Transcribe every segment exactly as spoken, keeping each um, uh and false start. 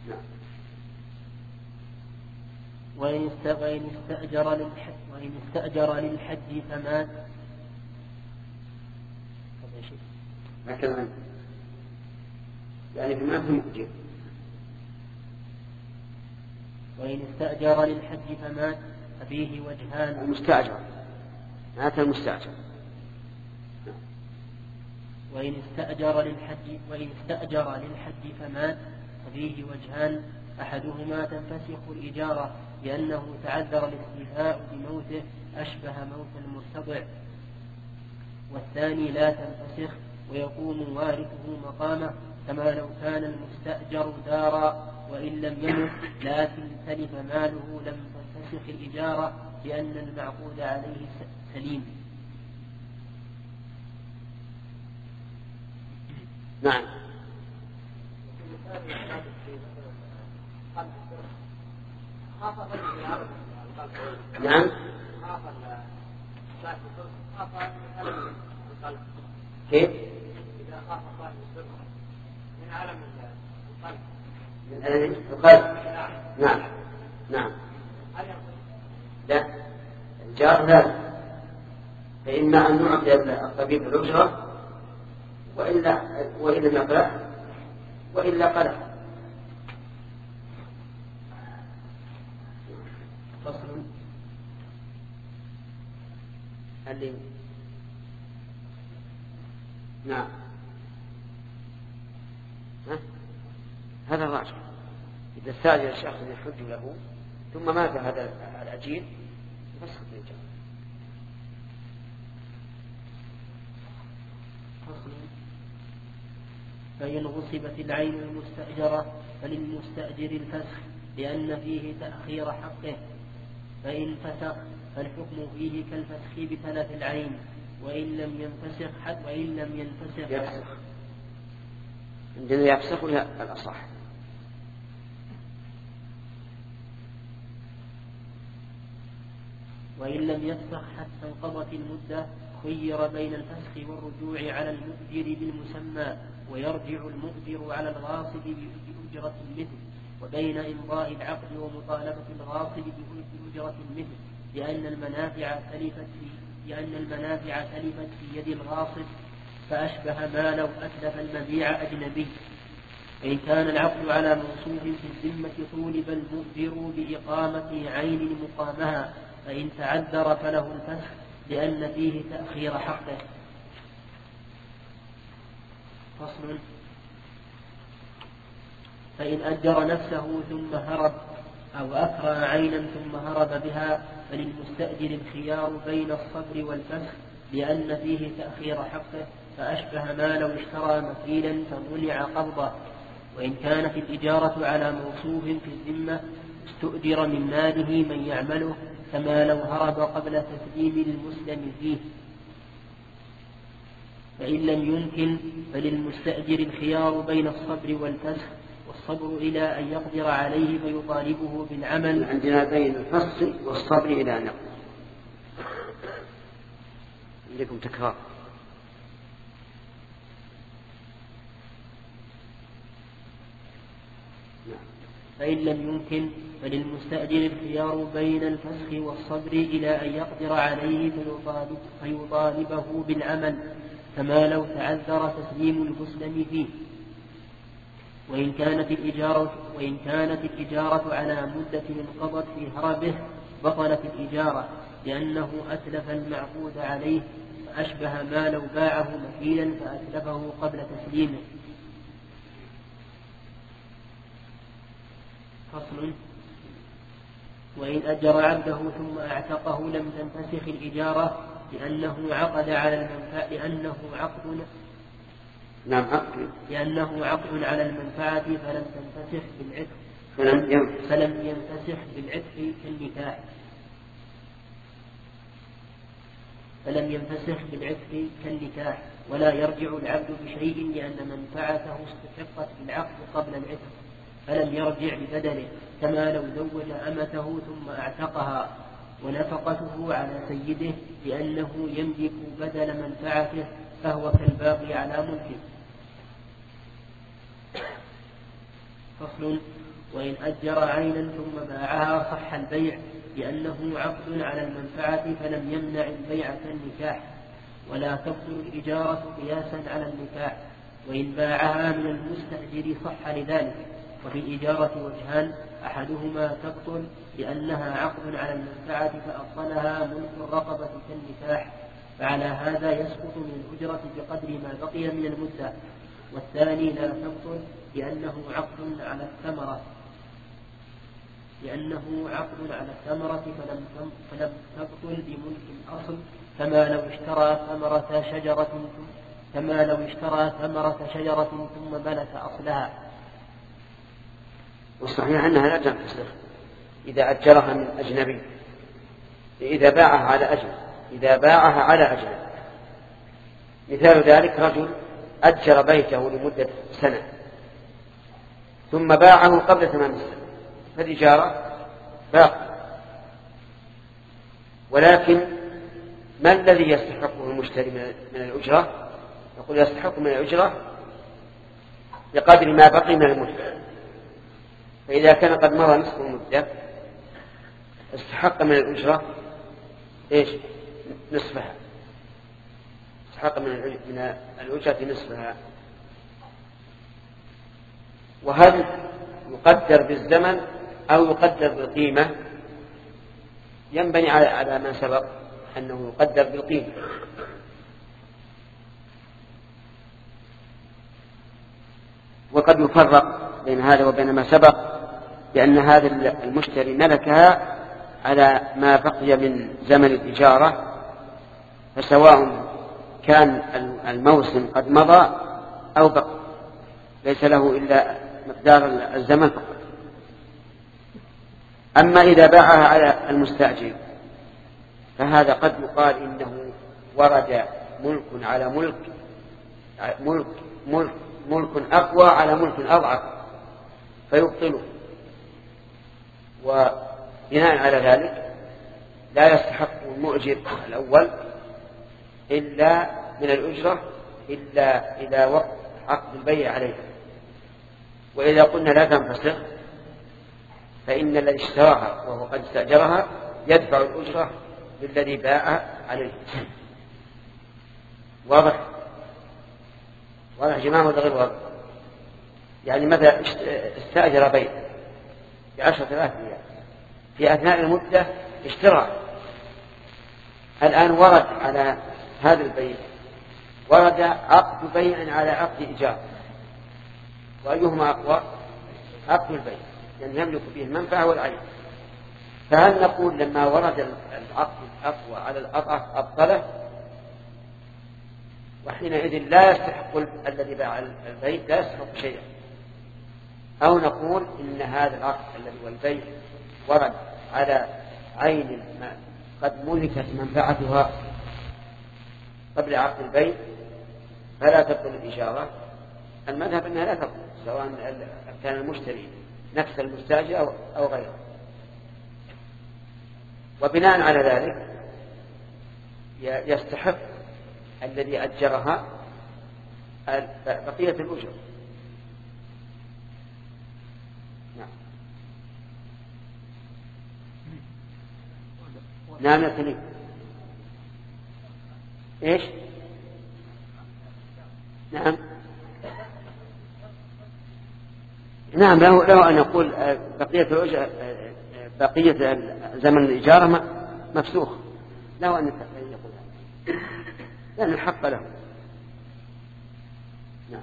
نعم. وإن استأجر للحج وإن استأجر للحج فمات هكذا يعني فمات مؤجر. وإن استأجر للحج فمات ففيه وجهان. المستأجر مات المستأجر. وإن استأجر للحج وإن استأجر للحج فمات ففيه وجهان، أحدهما تنفسخ الإجارة لأنه تعذر الاستيفاء بموته أشبه موت المرتضع، والثاني لا تنفسخ ويكون وارثه مقامه، كما لو كان المستأجر دارا وإن لم يمت لكن تلف ماله لم تنفسخ الإجارة لأن المعقود عليه سليم. نعم. نعم. كيف؟ إذا خاف صاحب السر من علم القلب من علم القلب. نعم. نعم. لا الجار لا، فإما أن نعطي الطبيب الأجرة وإلا وإلا يقلع وإلا قلع. فصل. اللي نعم. ها؟ هذا الراجح. إذا استأجر الشخص يحج له ثم مات هذا الأجير يفسخ الإجارة. فإن غصبت العين المستأجرة فللمستأجر الفسخ لأن فيه تأخير حقه، فإن فسخ فالحكم فيه كالفسخ بتلف العين، وإن لم ينفسخ حد وإن لم ينفسخ يفسخ. عندنا يفسخ ولا الأصح؟ وإن لم يفسخ حتى انقضت المدة خير بين الفسخ والرجوع على المؤجر بالمسمى ويرجع المؤجر على الغاصب بأجرة المثل، وبين إمضاء العقد ومطالبة الغاصب بأجرة المثل، لأن المنافع تلفت في لأن المنافع تلفت في يد الغاصب فأشبه ما لو أتلف المبيع أجنبي. فإن كان العقد على موصوف في الذمة طولب المؤجر بإقامة عين مقامها، فإن تعذر فله الفسخ لأن فيه تأخير حقه. فصل. فإن أجر نفسه ثم هرب أو أكرى عينا ثم هرب بها فللمستأجر الخيار بين الصبر والفسخ لأن فيه تأخير حقه، فأشبه ما لو اشترى مثيلا فمنع قبضه. وإن كانت الإجارة على موصوف في الذمة استؤجر من ماله من يعمله، كما لو هرب قبل تسليم المسلم فيه. فإن لم يمكن فللمستأجر الخيار بين الصبر والفسخ، والصبر إلى أن يقدر عليه فيطالبه بالعمل. عندنا بين الفسخ والصبر إلى أن يقدر. عندكم تكرار. فإن لم يمكن فللمستأجر الخيار بين الفسخ والصبر إلى أن يقدر عليه فيطالب فيطالبه بالعمل، كما لو تعذر تسليم المسلم فيه. وإن كانت الإجارة وإن كانت الإجارة على مدة انقضت في هربه بطلت الإجارة لأنه أتلف المعقود عليه، فأشبه ما لو باعه مثيلا فأتلفه قبل تسليمه. فصل. وإن أجر عبده ثم أعتقه لم تنفسخ الإجارة لأنه عقد على المنفعة لأنه عقد نعم عقد لأنه عقد على المنفعة فلم تنفسخ بالعتق فلم ينفسخ فلم ينفسخ بالعتق كالنكاح فلم ينفسخ بالعتق كالنكاح ولا يرجع العبد بشيء لأن منفعته استحقت بالعقد قبل العتق فلم يرجع ببدله، كما لو زوج أمته ثم أعتقها ونفقته على سيده لأنه يملك بدل منفعته فهو كالباقي على ملكه. فصل. وإن أجر عينا ثم باعها صح البيع لأنه عقد على المنفعة فلم يمنع البيع كالنكاح، ولا تبطل الإجارة قياسا على النكاح. وإن باعها من المستأجر صح لذلك. وفي الإجارة وجهان: أحدهما تبطل لأنها عقد على المنفعة فأبطلها ملك الرقبة كالنكاح، فعلى هذا يسقط من الأجرة بقدر ما بقي من المدة. والثاني لا تبطل لأنه عقد على الثمرة لأنه عقد على الثمرة فلم فلم تبطل بملك الأصل، كما لو اشترى ثمرة شجرة كما لو اشترى ثمرة شجرة ثم ملك أصلها. والصحيح أنها لا تنفسخ إذا أجرها من أجنبي، إذا باعها على أجل إذا باعها على أجل مثال ذلك: رجل أجر بيته لمدة سنة ثم باعه قبل تمام السنة، فالإجارة باقي، ولكن ما الذي يستحقه المشتري من الأجرة؟ يقول يستحق من الأجرة بقدر ما بقي من المدة. فإذا كان قد مضى نصف المدة استحق من الأجرة إيش؟ نصفها، استحق من الأجرة نصفها. وهل يقدر بالزمن أو يقدر بالقيمة؟ ينبني على ما سبق أنه يقدر بالقيمة. وقد يفرق بين هذا وبين ما سبق، لأن هذا المشتري ملكها على ما بقي من زمن الإجارة، فسواء كان الموسم قد مضى أو بقي ليس له إلا مقدار الزمن فقط. أما إذا باعها على المستأجر فهذا قد يقال إنه ورد ملك على ملك ملك ملك ملك أقوى على ملك أضعف فيبطله، وبناء على ذلك لا يستحق المؤجر الأول إلا من الأجرة إلا إلى وقت عقد البيع عليها. وإذا قلنا لا تنفسخ فإن الذي اشتراها وهو قد استأجرها يدفع الأجرة للذي باع عليه. واضح؟ واضح جماعة ولا غير واضح؟ يعني مثلا استأجر بيت بعشرة آلاف ريال، في أثناء المدة اشترى، الآن ورد على هذا البيت ورد عقد بيع على عقد إيجار، وأيهما أقوى؟ عقد البيع، يعني يملك فيه المنفعة والعين. فهل نقول لما ورد العقد الأقوى على الأضعف أبطله، وحينئذ لا يستحق الذي باع البيت لا يستحق شيئا، أو نقول إن هذا العقد الذي هو البيع ورد على عين قد ملكت منفعتها قبل عقد البيع فلا تبطل الإجارة؟ المذهب أنها لا تبطل، سواء كان المشتري نفس المستأجر أو غيره. وبناء على ذلك يستحق الذي أجرها بقية الأجر. نعم نعم يا سليم. إيش؟ نعم نعم له, له أن يقول بقية الأجر بقية زمن الإجارة مفسوخ، له أن يقول لأن الحق له. نعم.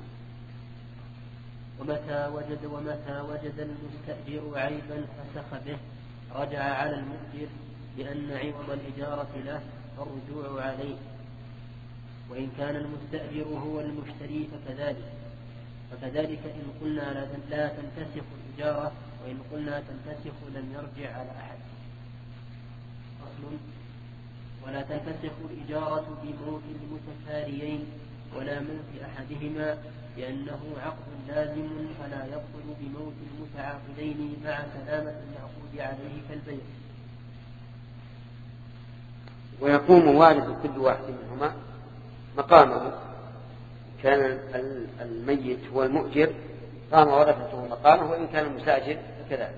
ومتى وجد ومتى وجد المستأجر عيبا فسخ به رجع على المؤجر لأن عوض الإجارة له فالرجوع عليه. وإن كان المستأجر هو المشتري فكذلك فكذلك إن قلنا لا تنفسخ الإجارة، وإن قلنا تنفسخ لم يرجع على أحد. أصل: ولا تنفسخ الإجارة بموت المتساريين ولا موت أحدهما، لأنه عقد لازم فلا يبطل بموت المتعاقدين مع سلامة المعقود عليه كالبيع. ويقوم وارث كل واحد منهما مقامه، كان الميت هو المؤجر قام ورثته مقامه وإن كان المستأجر كذلك.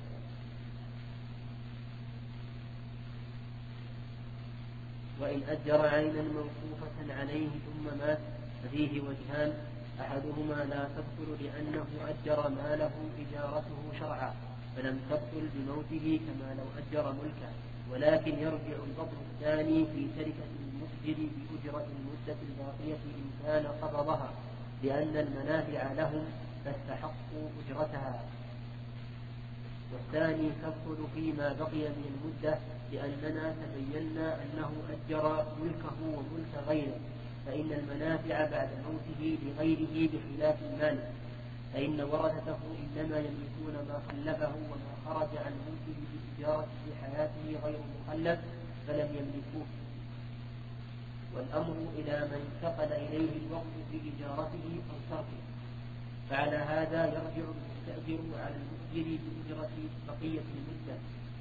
وإن أجر عينا موقوفة عليه ثم مات ففيه وجهان: أحدهما لا تبطل لأنه أجر ماله إجارته شرعا فلم تبطل بموته كما لو أجر ملكا، ولكن يرجع البطل الثاني في تركة المسجد بأجرة المدة الباقية إن كان قبضها، لأن المنافع لهم فاستحقوا أجرتها. والثاني تبطل فيما بقي من المدة لأننا تبينا أنه أجر ملكه وملك غيره، فإن المنافع بعد موته لغيره بخلاف المالك، فإن ورثته إنما يملكون ما خلفه وما خرج عن ملكه بالتجارة في حياته غير مخلف فلم يملكوه. والأمر إلى من انتقل إليه الوقت في إجارته أو تركه، فعلى هذا يرجع المستأجر على المؤجر بأجرة بقية المدة.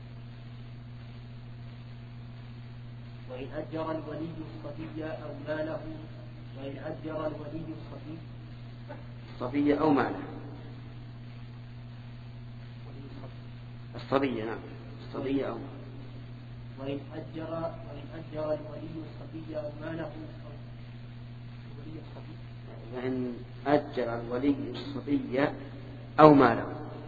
وإن أجر الولي الصبي أو ماله وإن أجر الولي الصبي الصبي أو ماله الصبي نعم الصبي أو ماله وإن أجر وإن أجر الولي الصبي أو ماله الولي الصبي وإن أجر الولي الصبي أو ماله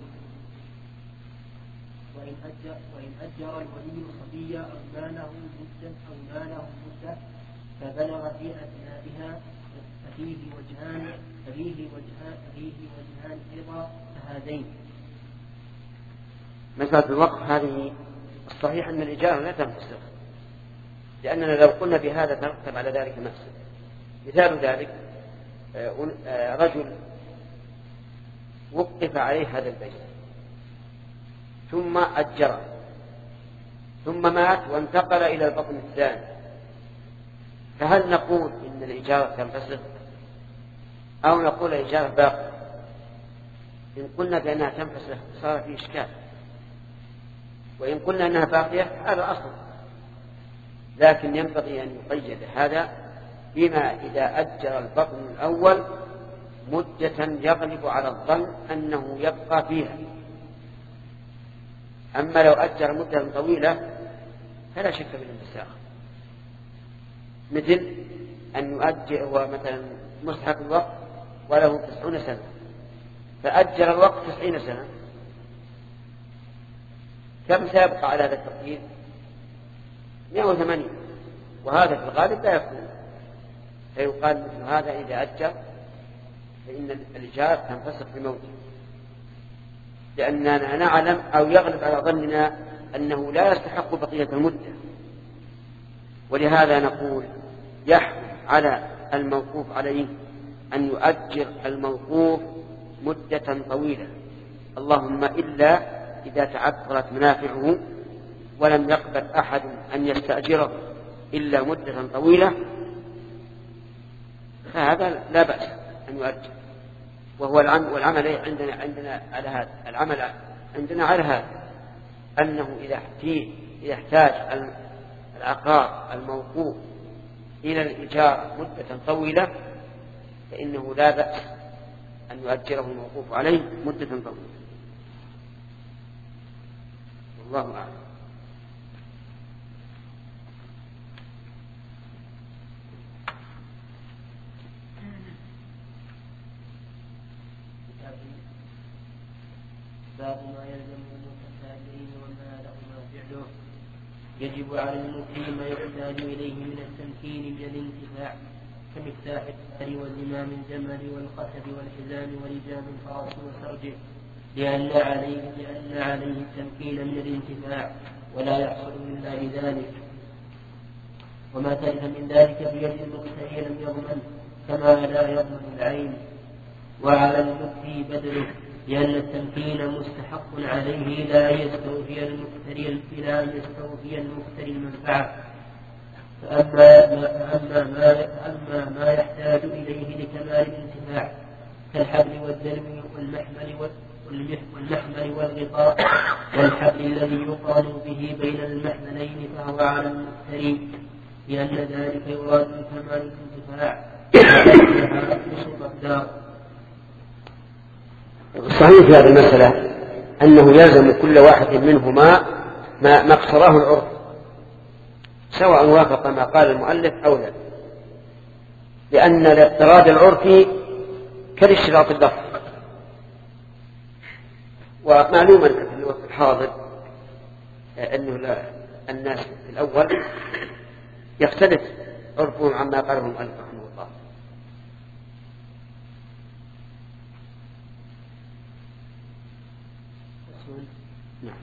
وإن أجر وإن أجر الولي الصبي أو ماله مدة أو ماله مدة فبلغ في أثنائها ففيه وجهان ففيه وجهان ففيه وجهان أيضا هذين. مسألة الوقف هذه الصحيح أن الإجارة لا تنفسخ، لأننا لو قلنا بهذا ترتب على ذلك مفسدة. مثال ذلك رجل وقف عليه هذا البيت ثم أجره ثم مات وانتقل إلى البطن الثاني، فهل نقول إن الإجارة تنفسخ أو نقول الإجارة باقية؟ إن قلنا بأنها تنفسخ صار في إشكال، وإن قلنا أنها باقية هذا أصل. لكن ينبغي أن يقيد هذا بما إذا أجر البطن الأول مدة يغلب على الظن أنه يبقى فيها. أما لو أجر مدة طويلة فلا شك بالانفساخ، مثل أن يؤجر هو مثلا مستحق الوقت وله تسعون سنة فأجر الوقت تسعين سنة، كم سيبقى على هذا التقدير؟ مئة وثمانين، وهذا في الغالب لا يكون، فيقال مثل هذا إذا أجر فإن الإجارة تنفسخ بموته، لأننا نعلم أو يغلب على ظننا أنه لا يستحق بقية المدة. ولهذا نقول يحكم على الموقوف عليه أن يؤجر الموقوف مدة طويلة، اللهم إلا إذا تعثرت منافعه ولم يقبل أحد أن يستأجره إلا مدة طويلة، فهذا لا بأس أن يؤجر. وهو العمل والعمل عندنا عندنا على هذا العمل عندنا على هذا أنه إذا إذا احتاج العقار الموقوف إلى الإجارة مدة طويلة فإنه لا بأس أن يؤجره الموقوف عليه مدة طويلة. والله أعلم. باب ما يلزم المتسائلين وما لهما فعله. يجب على المقيم ما يحتاج إليه من التمكين من الانتفاع كمفتاح الدار وزمام الجمل والقتب والحزام ولجام الفرس وسرجه، لأن عليه لأن عليه التمكين من الانتفاع ولا يحصل إلا بذلك. وما تلف من ذلك بيد المقتدي لم يضمن كما لا يضمن العين. وعلى المفتي بدله، لأن التمكين مستحق عليه لا يستوفي المفتري لا يستوفي المفتري المنفعة. فأما فأما ما أما ما يحتاج إليه لكمال الانتفاع كالحبل والدلو والمحمل والمحمل والغطاء والحبل الذي يقال به بين المحملين فهو على المفتري، لأن ذلك يراد كمال الانتفاع. الصحيح في هذه المسألة أنه يلزم كل واحد منهما ما اقتضاه العرف، سواء وافق ما قال المؤلف أو لا، لأن الاضطراد العرفي كالاشتراط اللفظ. ومعلوم أن في الوقت الحاضر أنه الناس في الأول يختلف عرفهم عما قاله المؤلف رحمه الله. نعم.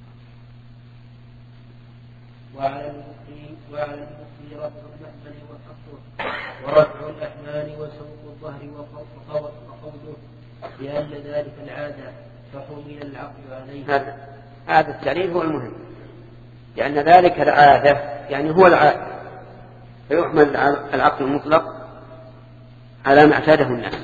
وعلى المفتي وعلى المفتي رفع المحمل وحقه ورفع الأحمال وسوق الظهر وقوله لأن ذلك العادة فحمل العقل عليه. هذا هذا التعليل هو المهم، لأن ذلك العادة يعني هو العادة، فيحمل العقل المطلق على ما اعتاده الناس.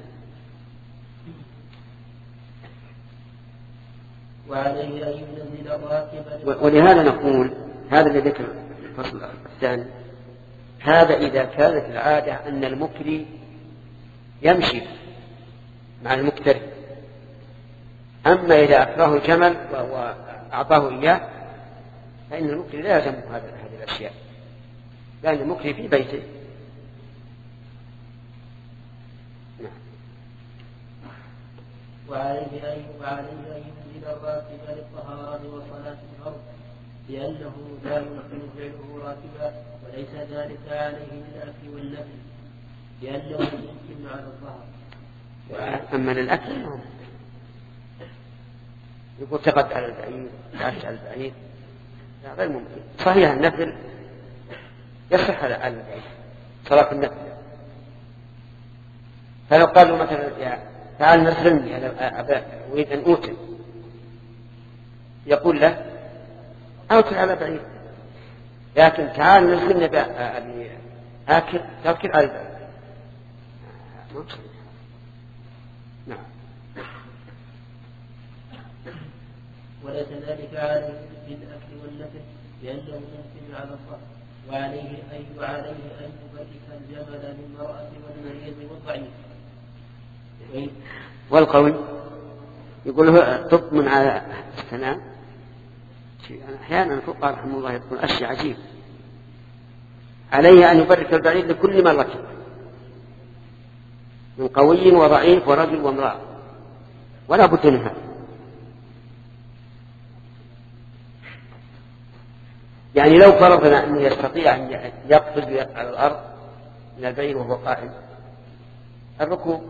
وعليه أن ينزل الراكب. ولهذا نقول هذا الذي ذكر الفصل الثاني، هذا إذا كانت العادة أن المكري يمشي مع المكتري، أما إذا أكراه الجمل وأعطاه إياه فإن المكري لا يلزمه هذه الأشياء، لأن المكري في بيته. وعليه أن ينزل الراكب للطهارة وصلاة الفرض، لأنه لا يمكن فعله راكبا، وليس ذلك عليه من الأكل والنفل، لأنه يمكن على الظهر. أما للأكل يقول تقد على البعير، تعش على البعير، لا غير ممكن. صحيح النفل يصح على البعير، صلاة النفل. فلو قال له مثلا تعال نسلمني أنا أريد أن أوتر، يقول له أوتر على بعير، لكن تعال نسلمني آكل تأكل على البعير. نعم. وليس ذلك عليه بالأكل والنفل، لأنه يمكن على الظهر. وعليه أن وعليه أن يبرك الجمل للمرأة والمريض والضعيف. والقول يقول له تطمن على السلام. أحيانا الفقهاء رحمه الله يقول أشياء عجيب. عليه أن يبرك البعير لكل من ركب، من قوي وضعيف ورجل وامرأة، ولا بد منها. يعني لو فرضنا أنه يستطيع أن يقفز على الأرض من البعير وهو قائم، الركوب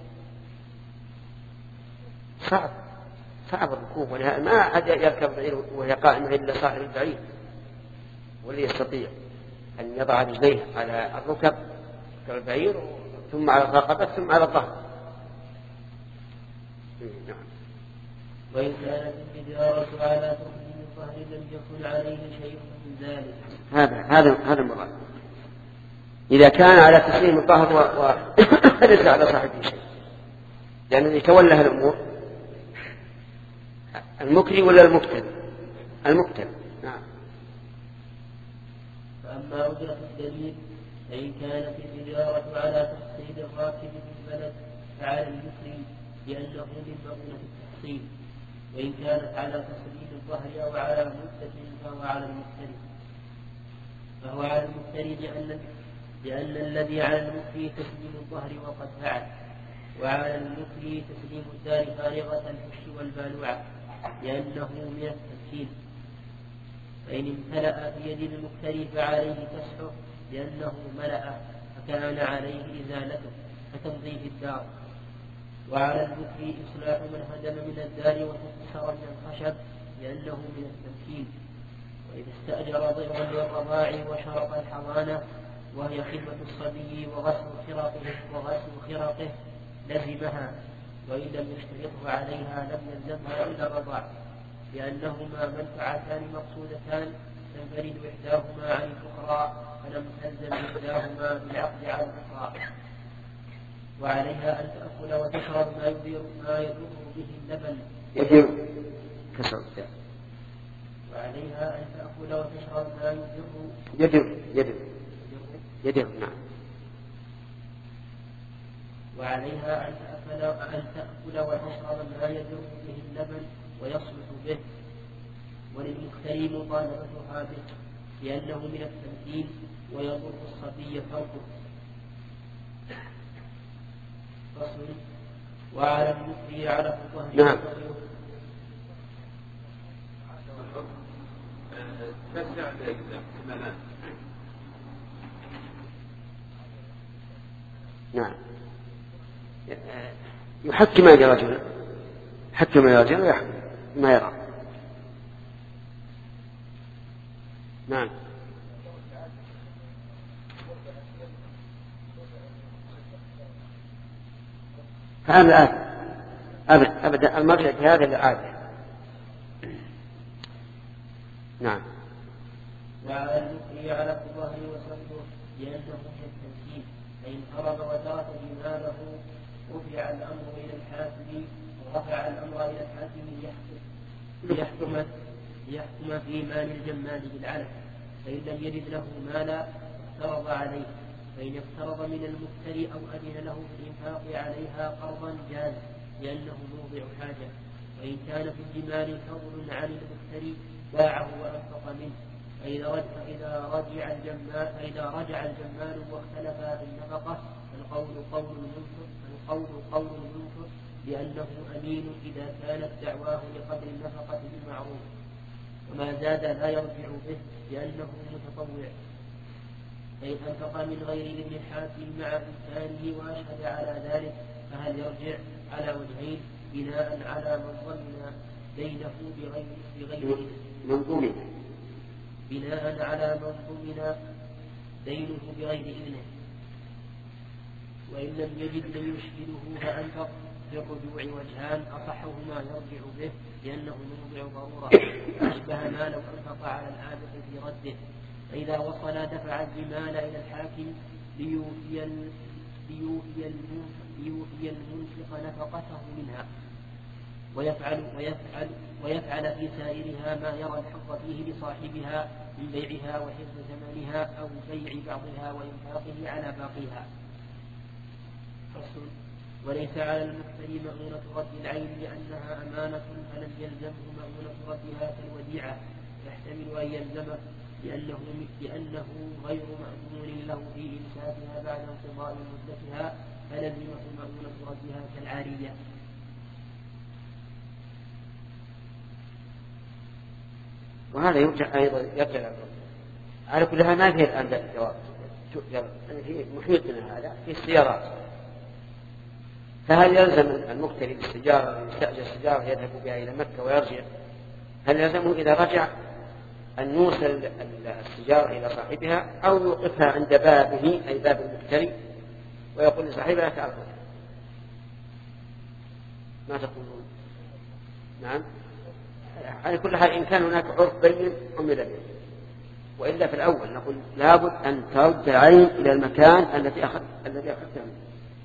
صعب صعب الركوب، ما أحد يركب بعير وهي قائمة إلا صاحب البعير، واللي يستطيع أن يضع رجليه على الركب كالبعير ثم على الرقبة ثم على الظهر. نعم. وإن كانت التجارة على تقديم الظهر لم يكن عليه شيء من ذلك. هذا هذا هذا المراد. إذا كان على تسليم الظهر وليس على صاحبه شيء، لأنه يتولى الأمور المكري ولا المكتب؟ المكتب. نعم. فأما وجهة الدليل فإن كانت التجارة على تحصيل الراكب في البلد فعلى المكري لأنه من مؤونة التحصيل، وإن كانت على تسليم الظهر أو على مدة فهو على المكتري فهو على المكتري لأن لأن الذي على المكري تسليم الظهر وقد فعل، وعلى المكري تسليم الدار فارغة الفش والبالوعة لأنه من التمكين. فإن امتلأ في يد المكتري فعليه كسحه لأنه ملأ فكان عليه إزالته كتنظيف الدار. وعلى المكري إصلاح من هدم من الدار وتكسر من الخشب لأنه من التمكين. وإذا استأجر ضيرا للرضاع وشرط الحضانة وهي خدمة الصبي وغسل خرقه وغسل خرقه لزمها، وإن لم يشترطه عليها لم يلزمها إلا الرضاع، لأنهما منفعتان مقصودتان تنفرد إحداهما عن الأخرى فلم تلزم إحداهما بالعقد على الأخرى. وعليها أن تأكل وتشرب ما يضر ما يضر به اللبن يدر كسر. وعليها أن تأكل وتشرب ما يضر يدر يدر يدر. نعم. وعليها أن تأكل أن تأكل وتشرب ثيابا ويصلح به. وللمختري مطالبتها به لأنه من التمثيل ويضر الصبي فرقه. فصل. وعلى المكري على الظهر. نعم. نعم. يحكم ما يرى رجلا، يحكم ما يرى رجلا ويحكم ما يرى. نعم. هذا أبدا أبدا المرجع في هذا العادة. نعم. وعلى المكري على الظهر وصفه لأنه من التمثيل، فإن هرب وترك جماله رفع الأمر إلى الحاكم ورفع الأمر إلى الحاكم ليحكم ليحكم في مال الجمال بالعلف، فإن لم يجد له مالا افترض عليه، فإن افترض من المكتري أو أذن له في الإنفاق عليها قرضا جاز لأنه موضع حاجة. وإن كان في الجمال فضل عن المكتري باعه وأنفق منه، فإذا رجع, فإذا رجع الجمال فإذا رجع الجمال واختلفا في النفقة فالقول قول المنفق فالقول قول المنفق لأنه أمين إذا كانت دعواه لقدر النفقة بالمعروف، وما زاد لا يرجع به لأنه متطوع. فإن أنفق من غير إذن الحاكم مع إمكانه وأشهد على ذلك فهل يرجع على وجهين بناء على من ظن دينه بغير بغير منظومه بناء على من ضمن دينه بغير إذنه، وإن لم يجد من يشهده فأنفق بالرجوع وجهان أصحهما يرجع به لأنه موضع ضرورة، أشبه ما لو أنفق على العابق في رده. فإذا وصل دفع الجمال إلى الحاكم ليوفي ليوفي ليوفي المنفق نفقته منها، ويفعل ويفعل ويفعل في سائرها ما يرى الحظ فيه لصاحبها من بيعها وحفظ ثمنها أو بيع بعضها وإنفاقه على باقيها. فصل. وليس على المكتري مؤونة رد العين لأنها أمانة فلم يلزمه مؤونة ردها كالوديعة، يحتمل أن يلزمه لأنه, لأنه غير مأمون له في إمساكها بعد انقضاء مدتها فلزمه مؤونة ردها كالعارية. وهذا يرجع أيضا يرجع على كل حال. ما فيه الآن جواب في محيطنا هذا في السيارات، فهل يلزم المقتري بالسيارة يستأجر السيارة يذهب بها إلى مكة ويرجع، هل يلزمه إذا رجع أن يوصل السيارة إلى صاحبها أو يوقفها عند بابه أي باب المقتري ويقول لصاحبها تعال؟ ما تقولون؟ نعم. على كل حال إن كان هناك عرف بين حمل به، وإلا في الأول نقول لابد أن ترد العين إلى المكان الذي أخذ الذي أخذته منه.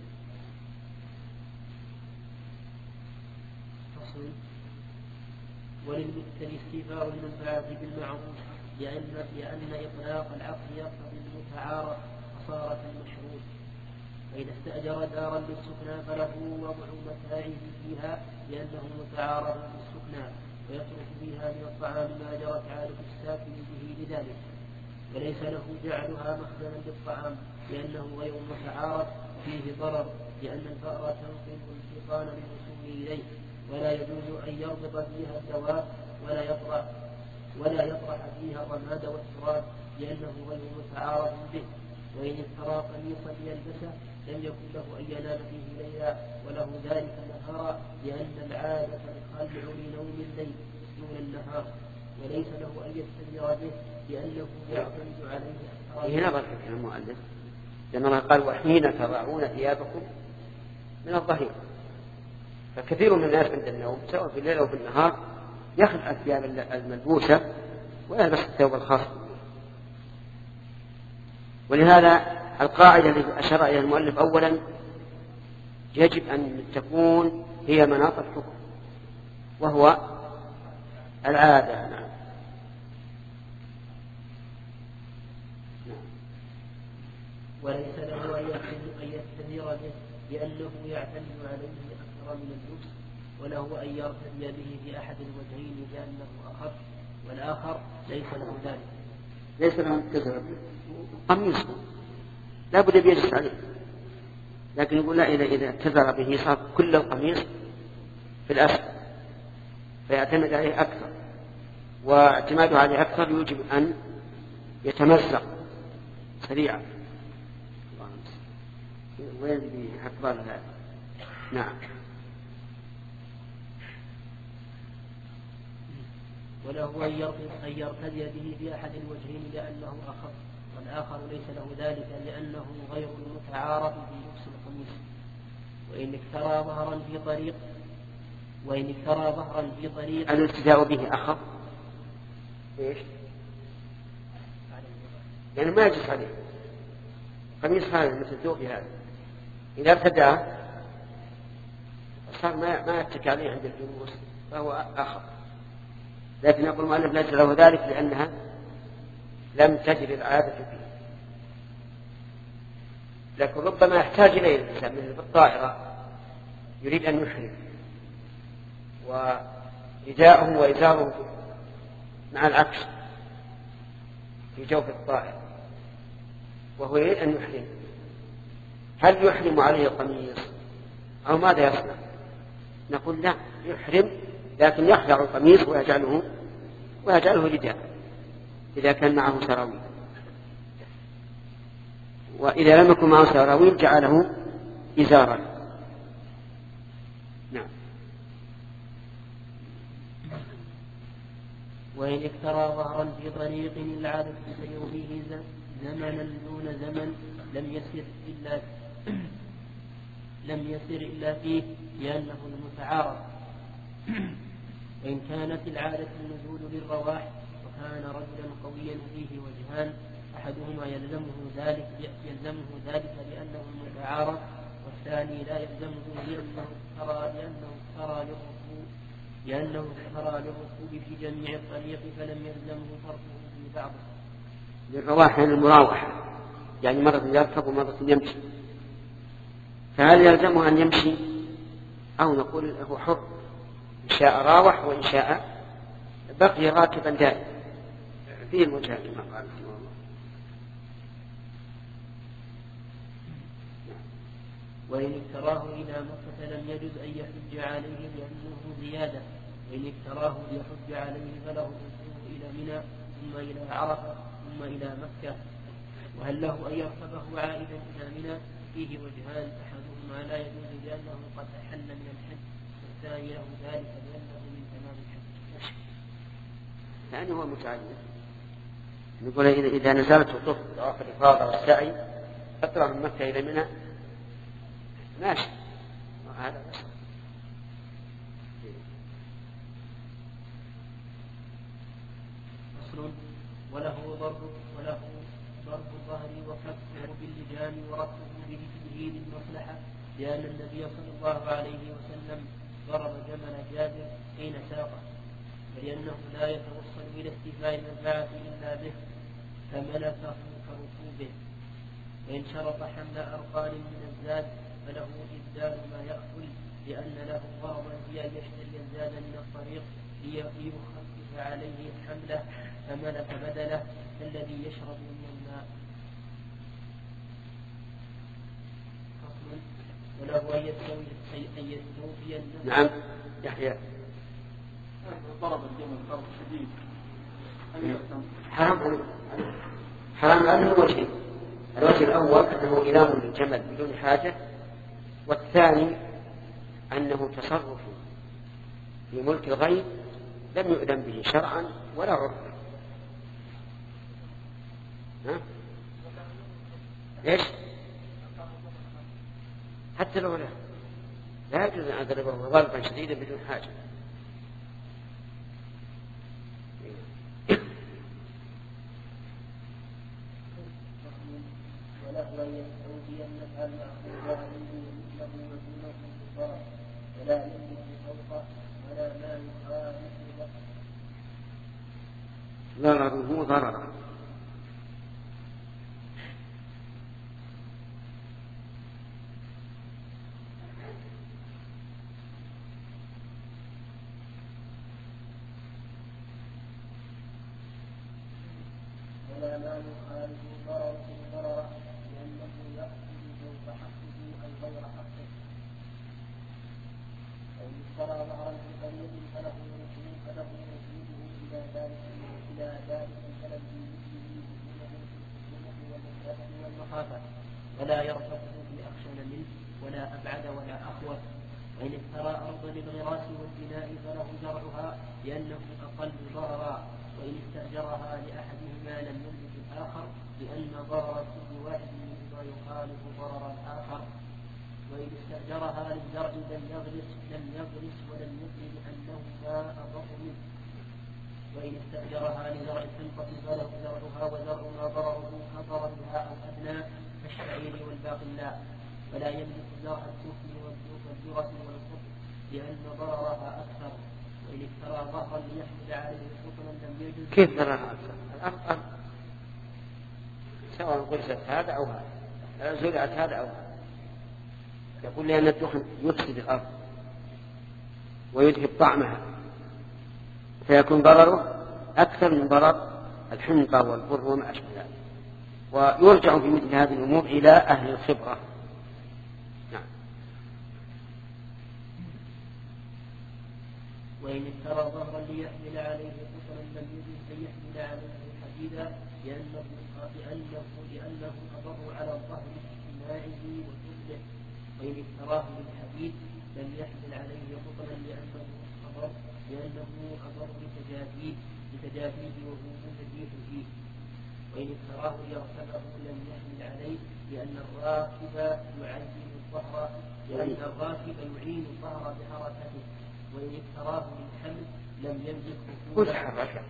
وللمكتري استيفاء المنفعة بالمعروف لأن لأن إطلاق العقد يقتضي المتعارف خسارة المشروط. فإذا استأجر دارا للسكنى فله وضع متاعه فيها لأنه متعارف بالسكنى، ويترك فيها من الطعام ما جرت عادة الساكن به لذلك، وليس له جعلها مخزنا للطعام لأنه غير متعارف فيه ضرر، لأن الفأر تنقل الانتقال للوصول إليه، ولا يجوز أن يربط فيها الدواب ولا يطرح ولا يطرح فيها الرماد والتراب لأنه غير متعارف به. وإن اشترى قميصا ليلبسه لم يكن له أن ينام فيه ليلا وله ذلك نهارا، لأن العادة الخلع لنوم الليل دون النهار، وليس له أن يستمر به لأنه يعتمد عليه. هنا نظر في المؤلف لما قال وحين تضعون ثيابكم من الظهير، فكثير من الناس عند النوم سواء في الليل أو في النهار يخلع الثياب الملبوسة ويلبس الثوب الخاص. ولهذا القاعدة التي أشار إليها المؤلف أولا يجب أن تكون هي مناط الحكم وهو العادة. نعم. وليس له أن يستمر به لأنه يعتمد عليه أكثر من اللبس، وله أن يرتدي به في أحد الوجهين لأنه أخف، والآخر ليس له ذلك. ليس له تزر قميص لا بد بيجلس عليه، لكن يقول لا، إذا إذا تزر به صار كل القميص في الأسفل فيعتمد عليه أكثر، واعتماده عليه أكثر يوجب أن يتمزق سريعا. وين بحقبال هذا؟ نعم. وله أن يرتدي به في أحد الوجهين لأنه أخف، والآخر ليس له ذلك لأنه غير المتعارف في لبس القميص. وإن اكترى ظهرا في طريق وإن اكترى ظهرا في طريق الارتداء به أخف إيش؟ يعني ما يجلس عليه قميص هذا مثل ثوب هذا، إذا ارتداه صار ما ما يتكى عليه عند الجلوس فهو أخف. لكن يقول المؤلف ليس له ذلك لأنها لم تجري العادة فيه. لكن ربما يحتاج إليه الإنسان مثل في الطائرة يريد أن يحرم ورداءه وإزاره مع العكس في جوف الطائرة وهو يريد أن يحرم، هل يحرم عليه القميص أو ماذا يصنع؟ نقول لا، يحرم لكن يخلع القميص ويجعله ويجعله رداء إذا كان معه سراويل، وإذا لم يكن معه سراويل جعله إزارا. نعم. وإن اكترى ظهرا في طريق العادة تسير فيه زمنا دون زمن لم يسر إلا لم يسر إلا فيه لأنه المتعارف. وإن كانت العادة النزول للرواح وكان رجلا قويا فيه وجهان، أحدهما يلزمه ذلك يلزمه ذلك لأنه المتعارف، والثاني لا يلزمه لأنه ترى لأنه ترى للركوب لأنه ترى للركوب في جميع الطريق فلم يلزمه تركه في بعضه. للرواح يعني المراوحة، يعني مرة يركب ومرة يمشي، فهل يلزمه أن يمشي أو نقول هو حر إن شاء راوح وإن شاء بقي راكبا دائما فيه الوجهة كما قال رحمه الله. وإن اكتراه إلى مكة لم يجز أن يحج عليه لأنه زيادة، وإن اكتراه ليحج عليه فله الوصول إلى منى ثم إلى عرفة ثم إلى مكة. وهل له أن يركبه عائدا إلى منى؟ فيه وجهان، أحدهما لا يجوز لأنه قد أحل من الحج، والثاني له ذلك لأنه من تمام الحج. يعني هو متعين. نقول إذا نزلت وطف طواف الإفاضة والسعي أطلع من مكة إلى منى ماشي، وهذا بس. أصل وله ضرب وله ضرب الظهر وكفه باللجام ورفعه برجله للمصلحة، لأن النبي صلى الله عليه وسلم ضرب جمل جابر حين ساقه، ولأنه لا يتوصل إلى استيفاء المنفعة إلا به فملكه كركوبه. وإن شرط حمل أرقان من الزاد فله إبدال ما يأكل، لأن له غرضا في أن يشتري الزاد من الطريق ليخفف عليه حمله فملك بدله الذي يشرب من الماء. وله أن يستوفي أن يستوفي النفس. نعم يحيى. ضرب الجمل ضرب شديد حرام حرام عليه وجهين، الوجه الأول أنه إلام للجمل بدون حاجة، والثاني أنه تصرف في ملك الغيب لم يؤذن به شرعا ولا عرفا. ها؟ ليش؟ حتى لو لا لا يجوز أن أضربه ضربا شديدا بدون حاجة. وله أن يستوفي النفع المأخوذ عليه مثله ودونه بالضرر، ولا يملك فوقه ولا ما يخالف له. ضرره ضررا. ولا ما يخالف ضرره ضررا لأنه يأخذ فوق حقه أو غير حقه. فإن اشترى ظهرا في قرية فله رسوله فله رسوله إلى ذلك إلى ذلك البلد بمثله بالسنة والمسألة والمخافة ولا يرتبط بأخشن منه ولا أبعد ولا أخوف. وإن اشترى أرضا للغراس والبناء فله زرعها لأنه أقل ضررا. وإن استأجرها لأحدهما لم يملك الآخر لأن ضرر كل واحد منهما يخالف ضرر الآخر. وإن استأجرها للزرع لم يغرس لم يغرس ولم يدري لأنهما أضر منه. وإن استأجرها لزرع الحنطة فله زرعها وزرع ما ضرره كضررها أو أدنى كالشعير والباقلاء. ولا يملك زرع الكفر والذرة والخبز لأن ضررها أكثر. وإن اشترى ظهرا ليحمل عليه حكما لم يجوز. كيف ضررها أكثر؟ الأفضل سواء قلت هذا أو هذا، زرعت هذا أو هذا. يقول لأن الدخن يفسد الأرض ويذهب طعمها فيكون ضرره أكثر من ضرر الحنطة والبر وما أشبه ذلك. ويرجع في مثل هذه الأمور إلى أهل الخبرة. نعم. وإن اشترى ظهرا ليحمل عليه قطرا لم يجوز أن يحمل عليه حديدا لأنه لأنه لأنه أضر على الظهر باجتماعه وشغله. وإن اشتراه للحديد لم يحمل عليه قطرا لأنه أضر لأنه أضر بتجافيه بتجافيه وهو متجيف فيه. وإن اشتراه ليركبه لم يحمل عليه لأن الراكب يعين الظهر لأن الراكب يعين الظهر بحركته. وإن اشتراه للحمل لم يملك وش حرك؟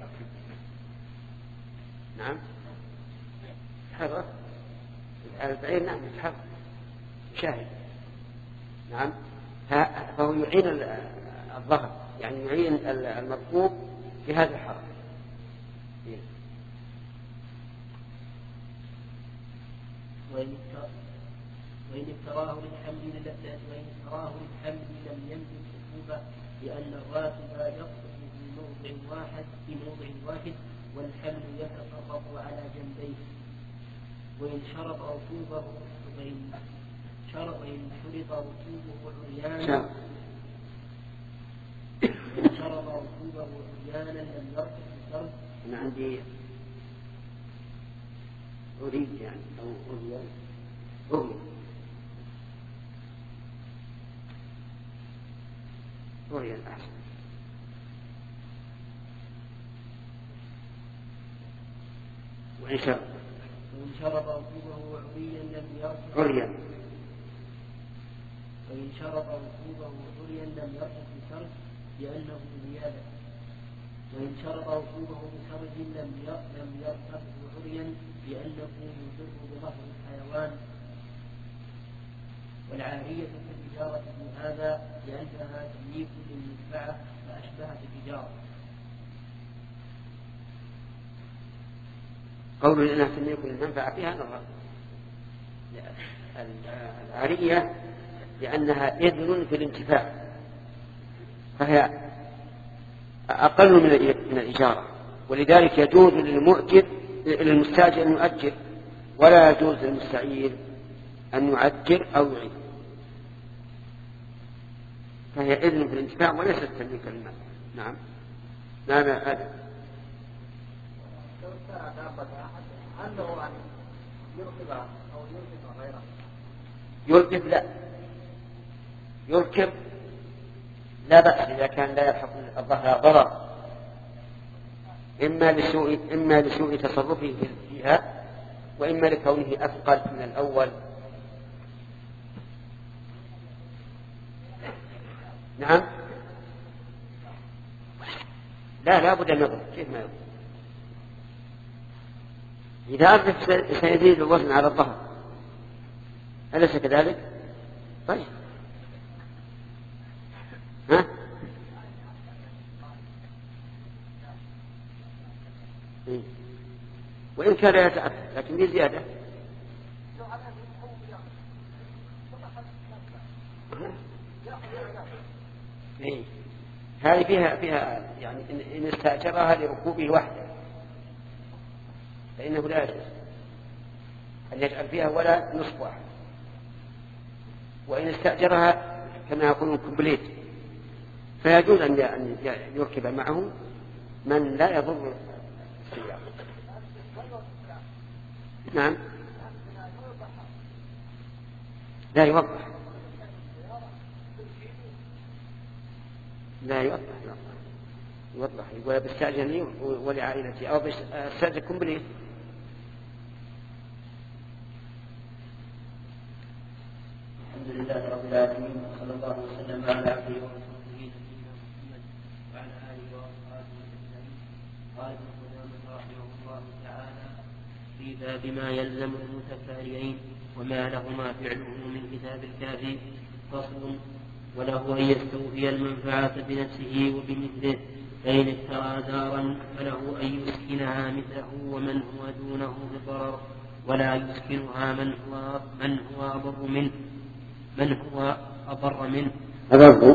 نعم حرك البعير. نعم يتحرك شاهد. نعم فهو يعين الظهر يعني يعين المركوب في هذه الحركة. وإن اشتراه للحمل وإن اشتراه للحمل لم يملك ركوبه لأن الراكب يقصد في موضع واحد في موضع واحد والحمل يتفرق على جنبيه. وإن شرط ركوبه وإن شرط وإن شرط ركوبه عريانا وإن شرط ركوبه عريانا لم يركب الشرط. أنا عندي أريد يعني أو أريد أريد أريد أحسن. وإن شرط وإن شرط ركوبه عريا لم يركب عريا وإن شرط ركوبه عريا لم يركب بشرط لأنه زيادة. وإن شرط ركوبه بشرط لم لم يركب عريا لأنه يضر بظهر الحيوان. والعارية في التجارة من هذا لأنها تمليك للمنفعة فأشبهت التجارة. قول إنها تمليك للمنفعة فيها نظر. العارية لأنها إذن في الانتفاع فهي أقل من الإجارة ولذلك يجوز للمؤجر للمستاجر أن يؤجر ولا يجوز للمستعير أن يعجر أو يعيد. فهي إذن في الانتفاع وليست تمليك للمال. نعم. نعم هذا. هل له أن يركبها أو يركب غيرها؟ يركب لا يركب لا بأس إذا كان لا يلحق الظهر ضرر إما لسوء إما لسوء تصرفه فيها وإما لكونه أثقل من الأول. نعم لا لا بد أن يضرب. كيف ما يضرب؟ إذا أردت سيزيد الوزن على الظهر أليس كذلك؟ طيب ها؟ وإن كان يتعثر لكن بزيادة. إيه؟ هذه فيها فيها يعني إن استأجرها لركوبه وحده فإنه لا يجوز أن يجعل فيها ولا نصف واحد. وإن استأجرها كما يقولون كومبليت فيجوز أن يركب معه من لا يضر السيارة. نعم لا يوضح لا يوضح يوضح يقول بستأجر لي ولعائلتي أو بستأجر كومبليت. الحمد لله رب العالمين وصلى الله وسلم على عبده ورسوله نبينا محمد وعلى اله واصحابه اجمعين. قال ابن قدامة رحمه الله تعالى في باب ما يلزم المتكاريين وما لهما فعله من كتاب الكافي فصل. وله ان يستوفي المنفعة بنفسه وبمثله فإن اشترى دارا فله أن يسكنها مثله ومن هو دونه بضرر ولا يسكنها من هو من هو أضر منه من هو أضر منه أضر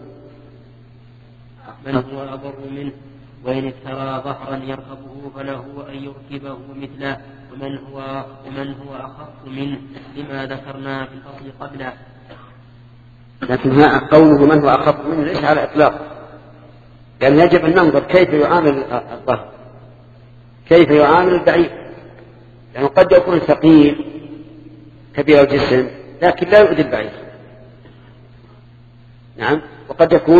من هو أضر منه. وإن اشترى ظهرا يركبه فله أن يركبه مثله ومن هو ومن هو أخف منه لما ذكرنا في الفصل قبله. لكن قوله من هو أخف منه ليس على إطلاق، لأن يعني يجب أن ننظر كيف يعامل الظهر كيف يعامل البعير، لأنه يعني قد يكون ثقيل كبير الجسم لكن لا يؤذي البعير. نعم وقد يكون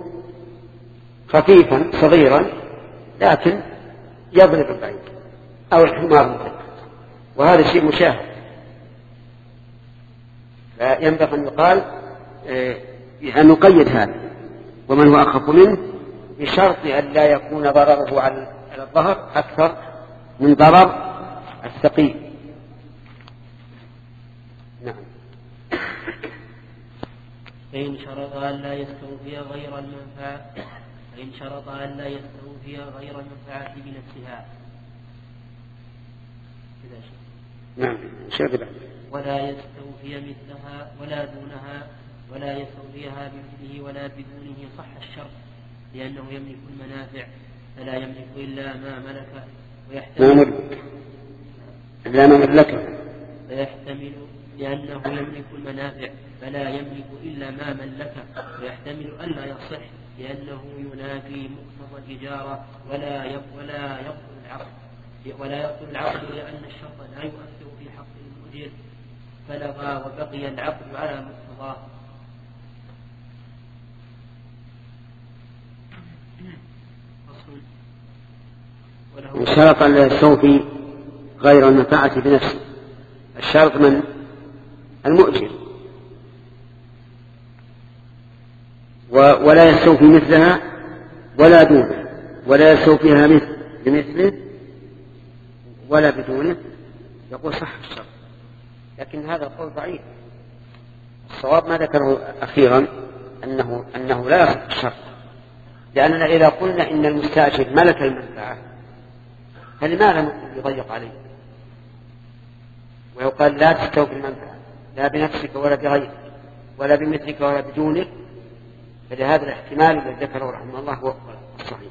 خفيفا صغيرا لكن يضرب البعير أو الحمار مثل، وهذا شيء مشاهد. فينبغي أن يقال أن نقيد هذا ومن هو أخف منه بشرط أن لا يكون ضرره على الظهر أكثر من ضرر الثقيل. نعم. فإن شرط أن لا يستوفي غير المنفعة فإن شرط أن لا يستوفي غير المنفعة بنفسها نعم شرط ولا يستوفي مثلها ولا دونها ولا يستوفيها بمثله ولا بدونه صح الشرط، لأنه يملك المنافع فلا يملك إلا ما ملكه ويحتمل إلا ما ملكه فيحتمل لأنه يملك المنافع فلا يملك إلا ما ملكه ويحتمل ألا يصح لأنه ينافي مقتضى الإجارة ولا ولا يبطل العقد ولا يبطل العقد لأن الشرط لا يؤثر في حق المؤجر فلغى وبقي العقد على مقتضاه. شرط أن لا يستوفي غير المنفعة بنفسه. الشرط من المؤجر ولا يستوفي مثلها ولا دونها ولا يستوفيها مثل بمثله ولا بدونه يقول صح الشرط، لكن هذا القول ضعيف. الصواب ما ذكره أخيرا أنه, أنه لا يصح الشرط، لأننا إذا قلنا إن المستأجر ملك المنفعة فلماذا يضيق عليه ويقال لا تستوفي المنفعة لا بنفسك ولا بغيرك ولا بمثلك ولا بدونك؟ فلهذا الاحتمال الذي ذكره رحمه الله هو الصحيح.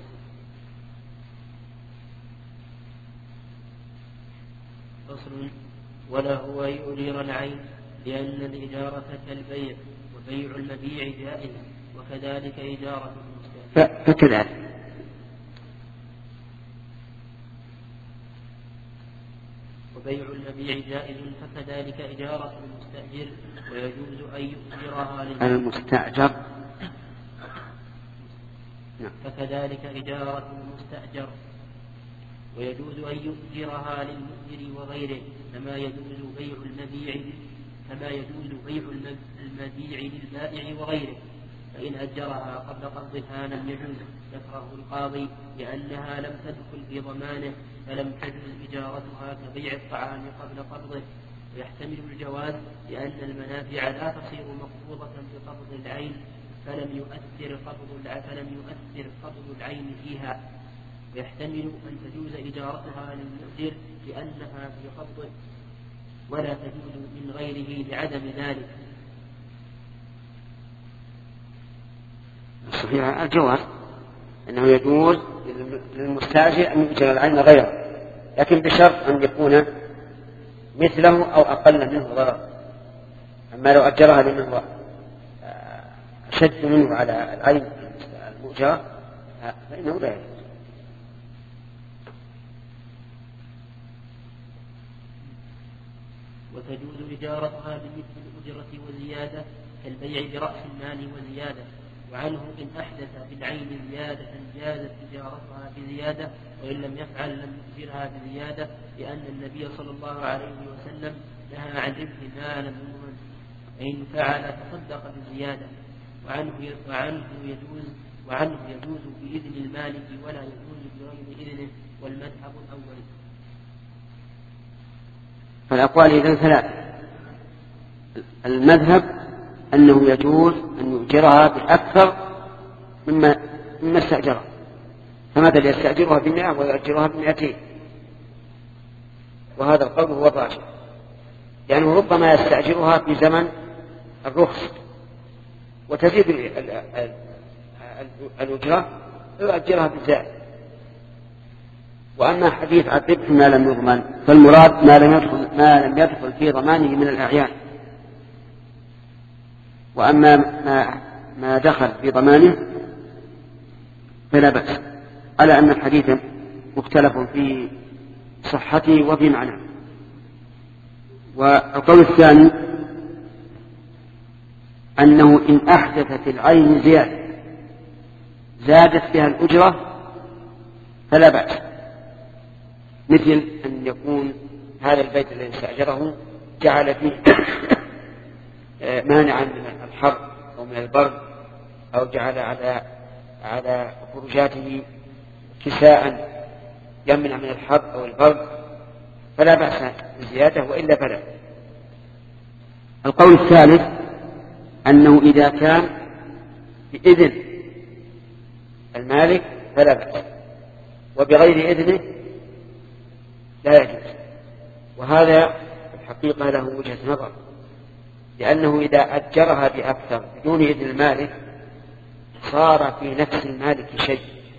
فصل. وله يؤجر العين لأن الإجارة كالبيع وبيع المبيع جائز وكذلك إجارة المستأجر فكذلك وبيع المبيع جائز فكذلك إجارة المستأجر ويجوز أن يؤجرها المستأجر فكذلك إجارة المستأجر ويجوز أن يؤجرها للمؤجر وغيره كما يجوز بيع المبيع كما يجوز بيع المبيع للبائع وغيره. فإن أجرها قبل قبضها لم يجوز ذكره القاضي لأنها لم تدخل في ضمانه فلم تجوز إجارتها كبيع الطعام قبل قبضه. ويحتمل الجواز لأن المنافع لا تصير مقبوضة بقبض العين فلم يؤثر قبض فلم يؤثر قبض العين فيها. ويحتمل أن تجوز إجارتها للمؤجر لأنها في قبضه ولا تجوز من غيره لعدم ذلك. صحيح الجواز أنه يجوز للمستأجر أن يؤجر العين غيره لكن بشرط أن يكون مثله أو أقل منه ضرر. أما لو أجرها لمن هو أشد منه على العين المؤجرة فإنه لا يجوز. وتجوز إجارتها بمثل الأجرة وزيادة كالبيع برأس المال وزيادة. وعنه إن أحدث بالعين زيادة جازت إجارتها بزيادة، وإن لم يفعل لم يؤجرها بزيادة، لأن النبي صلى الله عليه وسلم نهى عن ربح ما لم يضمن، فإن فعل تصدق بزيادة. وعنه وعنه يجوز وعنه يجوز بإذن المالك ولا يجوز بغير إذنه، والمذهب الأول. فالأقوال إذن ثلاثة. المذهب أنه يجوز أن يؤجرها بأكثر مما مما استأجرها، فمثلا يستأجرها بمئة ويؤجرها بمئتين، وهذا القول هو الراجح، لأنه يعني ربما يستأجرها في زمن الرخص وتزيد الأجرة ويؤجرها بالزائد. وأما حديث عن ربح ما لم يضمن فالمراد ما لم يدخل ما لم يدخل في ضمانه من الأعيان، وأما ما, ما دخل في ضمانه فلا بأس، على أن الحديث مختلف في صحته وفي معناه. والقول الثاني أنه إن أحدثت العين زيادة زادت فيها الأجرة فلا بأس، مثل أن يكون هذا البيت الذي استأجره جعل فيه مانعا من الحر أو من البرد، أو جعل على على خروجاته كساء يمنع من الحر أو البرد، فلا بأس بالزيادة، وإلا فلا. القول الثالث أنه إذا كان بإذن المالك فلا بأس، وبغير إذنه لا يجوز. وهذا الحقيقة له وجهة نظر، لأنه إذا أجرها بأكثر بدون إذن المالك صار في نفس المالك شيء،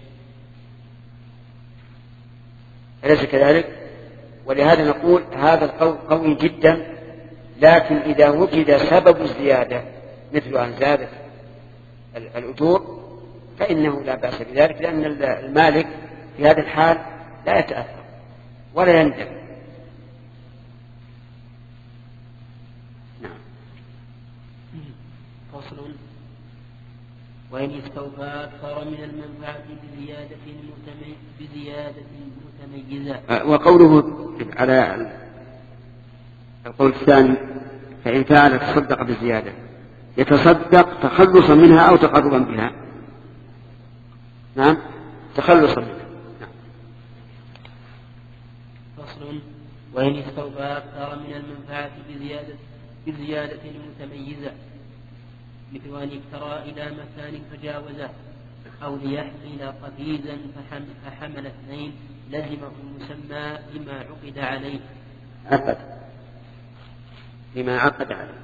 أليس كذلك؟ ولهذا نقول هذا القول قوي جدا، لكن إذا وجد سبب الزيادة مثل أن زادت الأجور فإنه لا بأس بذلك، لأن المالك في هذا الحال لا يتأثر ولا يندم. نعم. فصل. وإن استوفى أكثر من المنفعة بزيادة بزيادة متميزة. وقوله على القول الثاني فإن فعل تصدق بالزيادة، يتصدق تخلصا منها أو تقربا بها. نعم، تخلصا منها. نعم. فصل. وإن استوفى أكثر من المنفعة بزيادة بزيادة متميزة، مثل أن اقترى إلى مكان فجاوزه، أو ليحمل قفيزا فحمل اثنين، لزمه المسمى لما عقد عليه. عقد لما عقد عليه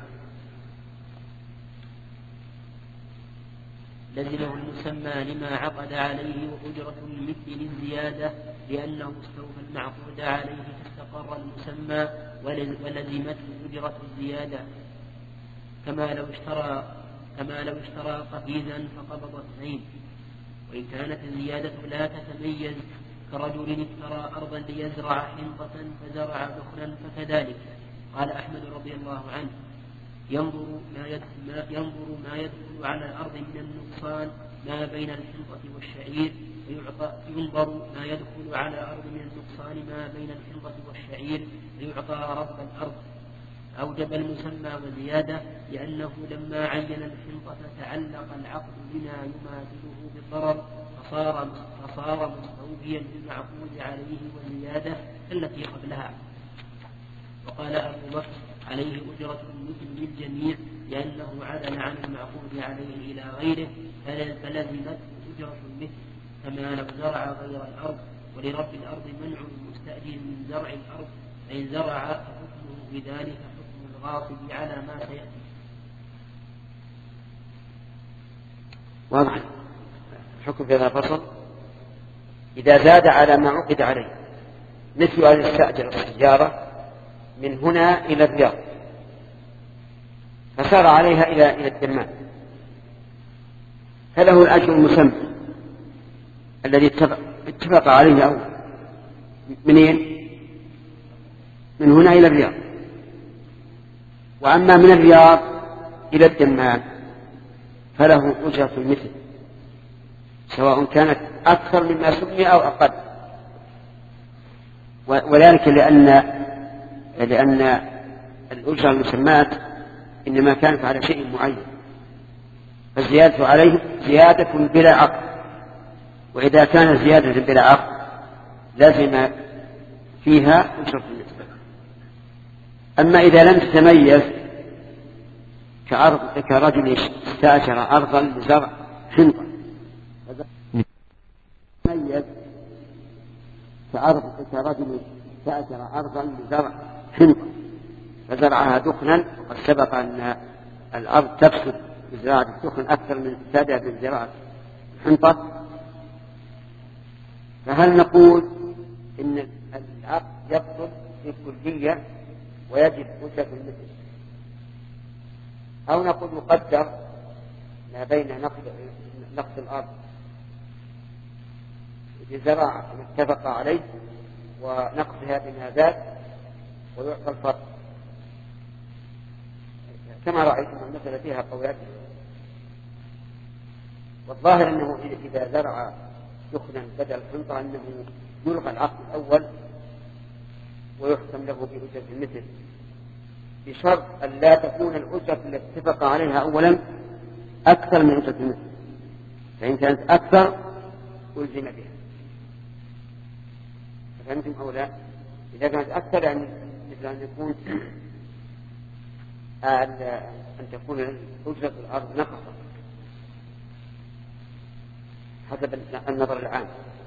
لزمه المسمى لما عقد عليه، وأجرة المثل للزيادة، لأنه استوفى المعقود عليه فاستقر المسمى ولزمته أجرة الزيادة، كما لو اشترى كما لو اشترى قفيزا فقبض اثنين. وإن كانت الزيادة لا تتميز كرجل اشترى أرضا ليزرع حنطة فزرع دخلا فكذلك. قال أحمد رضي الله عنه: ينظر ما يدخل, ينظر ما يدخل على الأرض من النقصان ما بين الحنطة والشعير، ويعطى ينظر ما يدخل على الأرض من النقصان ما بين الحنطة والشعير، ويعطى رب الأرض. أوجب المسمى وزيادة، لأنه لما عين الحنطة تعلق العقد بما يماثله بالضرر، فصار فصار مستوفيا بالمعقود عليه وزيادة التي قبلها. وقال أبو بكر: عليه أجرة المثل للجميع، لأنه عدل عن المعقود عليه إلى غيره، فلزمته أجرة المثل، كما لو زرع غير الأرض. ولرب الأرض منع المستأجر من زرع الأرض، فإن زرع فحكمه بذلك حكم الغاصب على ما سيأتي. واضح الحكم في هذا الفصل. إذا زاد على ما عقد عليه مثل أن يستأجر السيارة من هنا إلى الرياض فسار عليها إلى إلى الدمام، فله الأجر المسمى الذي اتفق, اتفق عليه أول. منين؟ من هنا إلى الرياض. وأما من الرياض إلى الدمام فله أجرة المثل سواء كانت أكثر مما سمي أو أقل، وذلك لأن لأن الأجرة المسمات إنما كانت على شيء معين، فالزيادة عليه زيادة بلا عقد، وإذا كانت زيادة بلا عقد لازم فيها أجرة المثل. أما إذا لم تتميز كأرض كرجل استأجر أرضا لزرع حنطة تتميز كأرض كرجل استأجر أرضا لزرع حنطة فزرعها دخنا، وقد سبق أن الأرض تفسد بزراعة الدخن أكثر من السادة بزراعة الحنطة، فهل نقول إن العقد يبطل في الكلية ويجب أجرة المثل، أو نقول يقدر ما بين نقد الأرض بزراعة اتفق عليه ونقصها بما زاد ويعطى الفرق كما رأيتم المثل فيها قويات. والظاهر أنه إذا زرع دخنا بدل الحنطة أنه يلغى العقد الأول ويحكم له بأجرة المثل، بشرط أن لا تكون الأجرة التي اتفق عليها أولا أكثر من أجرة المثل، فإن كانت أكثر ألزم بها. فهمتم أو لا؟ إذا كانت أكثر يعني مثل أن يكون أن تكون أجرة الأرض نقصة حسب النظر العام،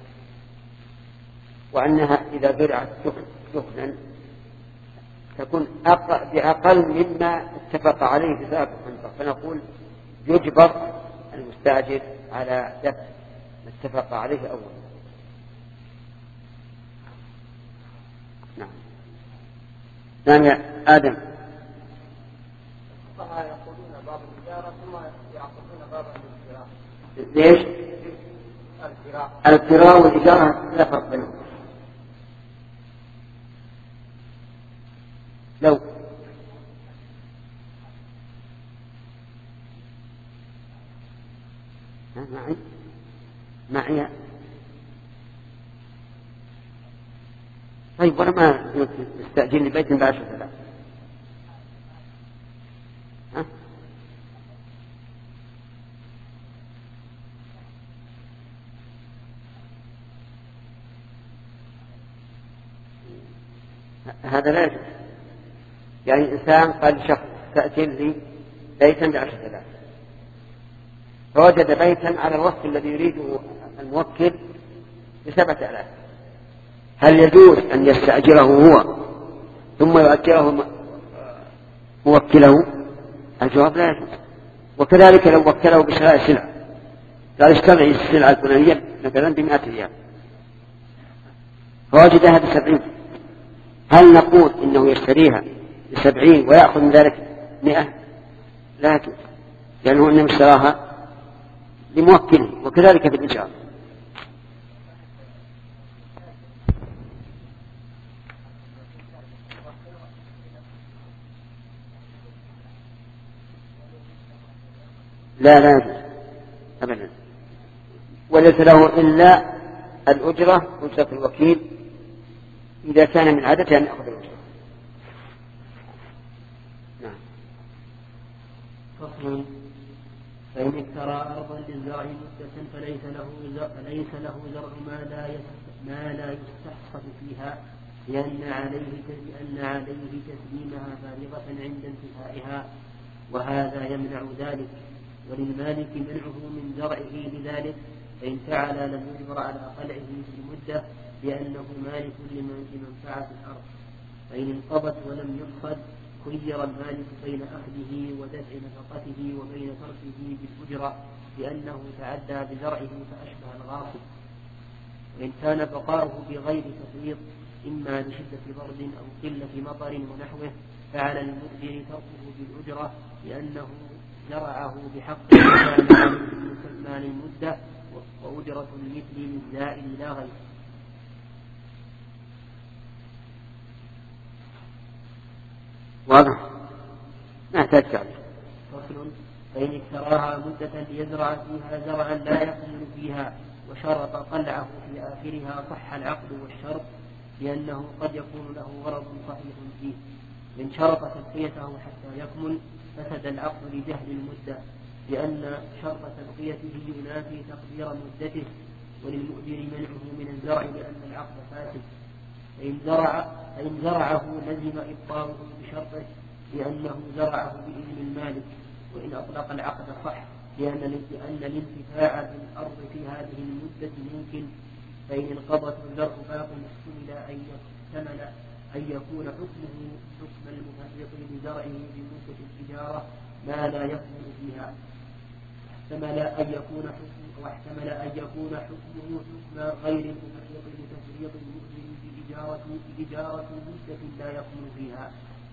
وأنها إذا زرعت دخنا تكون بأقل مما اتفق عليه في ذلك الحنطة، فنقول يجبر المستأجر على دفع ما اتفق عليه أولا. نعم. نعم يا آدم. يقولون باب الإجارة ثم يعقدون باب الاشتراء. ليش؟ الكراء والإجارة لا فرق بينهم. لو معي معي طيب، وأنا ما استأجر لي بيت بعشرة آلاف، ها؟ هذا لا يجوز. يعني إنسان قال شخص تأتي لي بيتا بعشرة آلاف، فوجد بيتا على الوصف الذي يريده الموكل بسبعة آلاف، هل يجوز أن يستأجره هو ثم يؤجره موكله؟ الجواب لا يجوز. وكذلك لو وكله بشراء سلعة، قال اشتري السلعة الفلانية مثلا بمئة ريال فوجدها بسبعين، هل نقول إنه يشتريها بسبعين ويأخذ من ذلك مئة؟ لا يجوز، لأنه إنما اشتراها لموكله. وكذلك في الإجارة. لا لا يجوز أبدا، وليس له إلا الأجرة، أجرة الوكيل إذا كان من عادته أن يأخذ الأجرة. نعم. فصل: فإن اشترى أرضا للزرع مدة فليس له فليس له زرع ما لا ما لا يستحصد فيها، لأن عليه لأن عليه تسليمها بالغة عند انتهائها، وهذا يمنع ذلك، وللمالك منعه من زرعه لذلك، فإن فعل لم يجبر على قلعه في المدة لأنه مالك لمنفعة الأرض، فإن انقضت ولم يقصد خير المالك بين أخذه ودفع نفقته وبين تركه بالأجرة، لأنه تعدى بزرعه فأشبه الغاصب. وإن كان بقاؤه بغير تفريط إما لشدة برد أو قلة مطر ونحوه فعلى المؤجر تركه بالأجرة لأنه زرعه بحق كان مسمى للمدة وأجرة المثل للزائل لا غير. واضح؟ ما يحتاج تعليق. فصل: فإن اشتراها مدة ليزرع فيها زرعا لا يكمل فيها وشرط قلعه في آخرها صح العقد والشرط لأنه قد يكون له غرض صحيح فيه. إن شرط تبقيته حتى يكمل فسد العقد لجهل المدة لأن شرط تبقيته ينافي تقدير مدته وللمؤجر منعه من الزرع لأن العقد فاسد. فإن زرع فإن زرعه لزم إبطاله بشرطه لأنه زرعه بإذن المالك. وإن أطلق العقد صح لأن لأن الانتفاع بالأرض في هذه المدة ممكن. فإن انقضت الزرع باق احتمل أن يحتمل أن يكون حكمه حكم المفرط لزرعه بمدة التجارة ما لا يكمل فيها واحتمل أن يكون حكم واحتمل أن يكون حكمه حكم غير المفرط لتفريط المؤجر بإجارة بإجارة مدة لا يكمل فيها.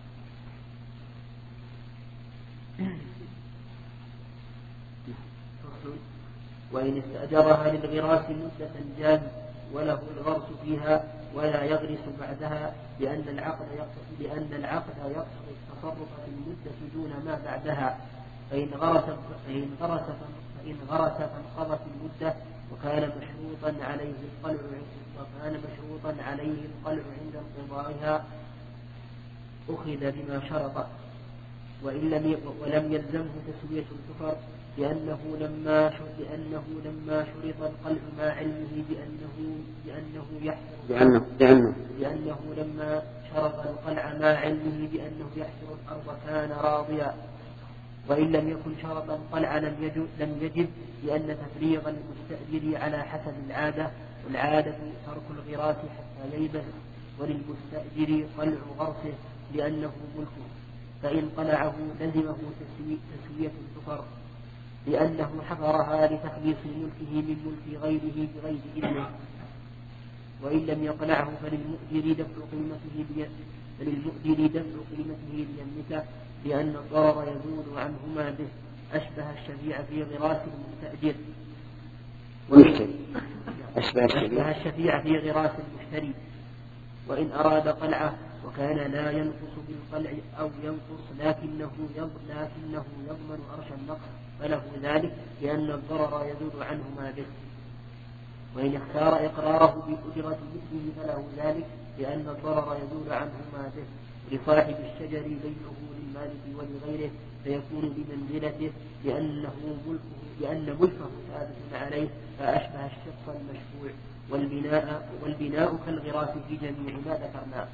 وإن استأجرها للغراس مدة جاز وله الغرس فيها ولا يغرس بعدها لأن العقد يقتضي لأن العقد يقتضي التصرف في المدة دون ما بعدها. فإن غرس فإن غرس فإن غرس فانقضت المدة وكان مشروطا عليه القلع وكان مشروطا عليه القلع عند انقضائها أخذ بما شرط وإن لم ولم يلزمه تسوية الكفر لأنه لما لأنه لما شرط القلع مع علمه بأنه بأنه يحفر لأنه لأنه لأنه لما شرط القلع مع علمه بأنه يحفر الأرض كان راضيا. وإن لم يكن شرط القلع لم يجب لم يجب لأن تفريغ المستأجر على حسب العادة والعادة ترك الغراس حتى ييبس وللمستأجر قلع غرسه لأنه ملكه. فإن قلعه لزمه تسوية الكفر لأنه حفرها لتخليص ملكه من ملك غيره بغير إذنه. وإن لم يقلعه فللمؤجر دفع قيمته فللمؤجر دفع قيمته ليملكه لأن الضرر يزول عنهما به أشبه الشفيع في غراس المستأجر والمشتري أشبه أشبه الشفيع في غراس المشتري. وإن أراد قلعه وكان لا ينقص بالقلع أو ينقص لكنه لكنه يضمن أرش النقص فله ذلك لأن الضرر يزول عنهما به. وإن اختار إقراره بأجرة مثله فله ذلك لأن الضرر يزول عنهما به. لصاحب الشجر بيعه للمالك ولغيره فيكون بمنزلته لأنه ملكه لأن ملكه ثابت عليه فأشبه الشق المشفوع. والبناء والبناء كالغراس في جميع ما ذكرناه.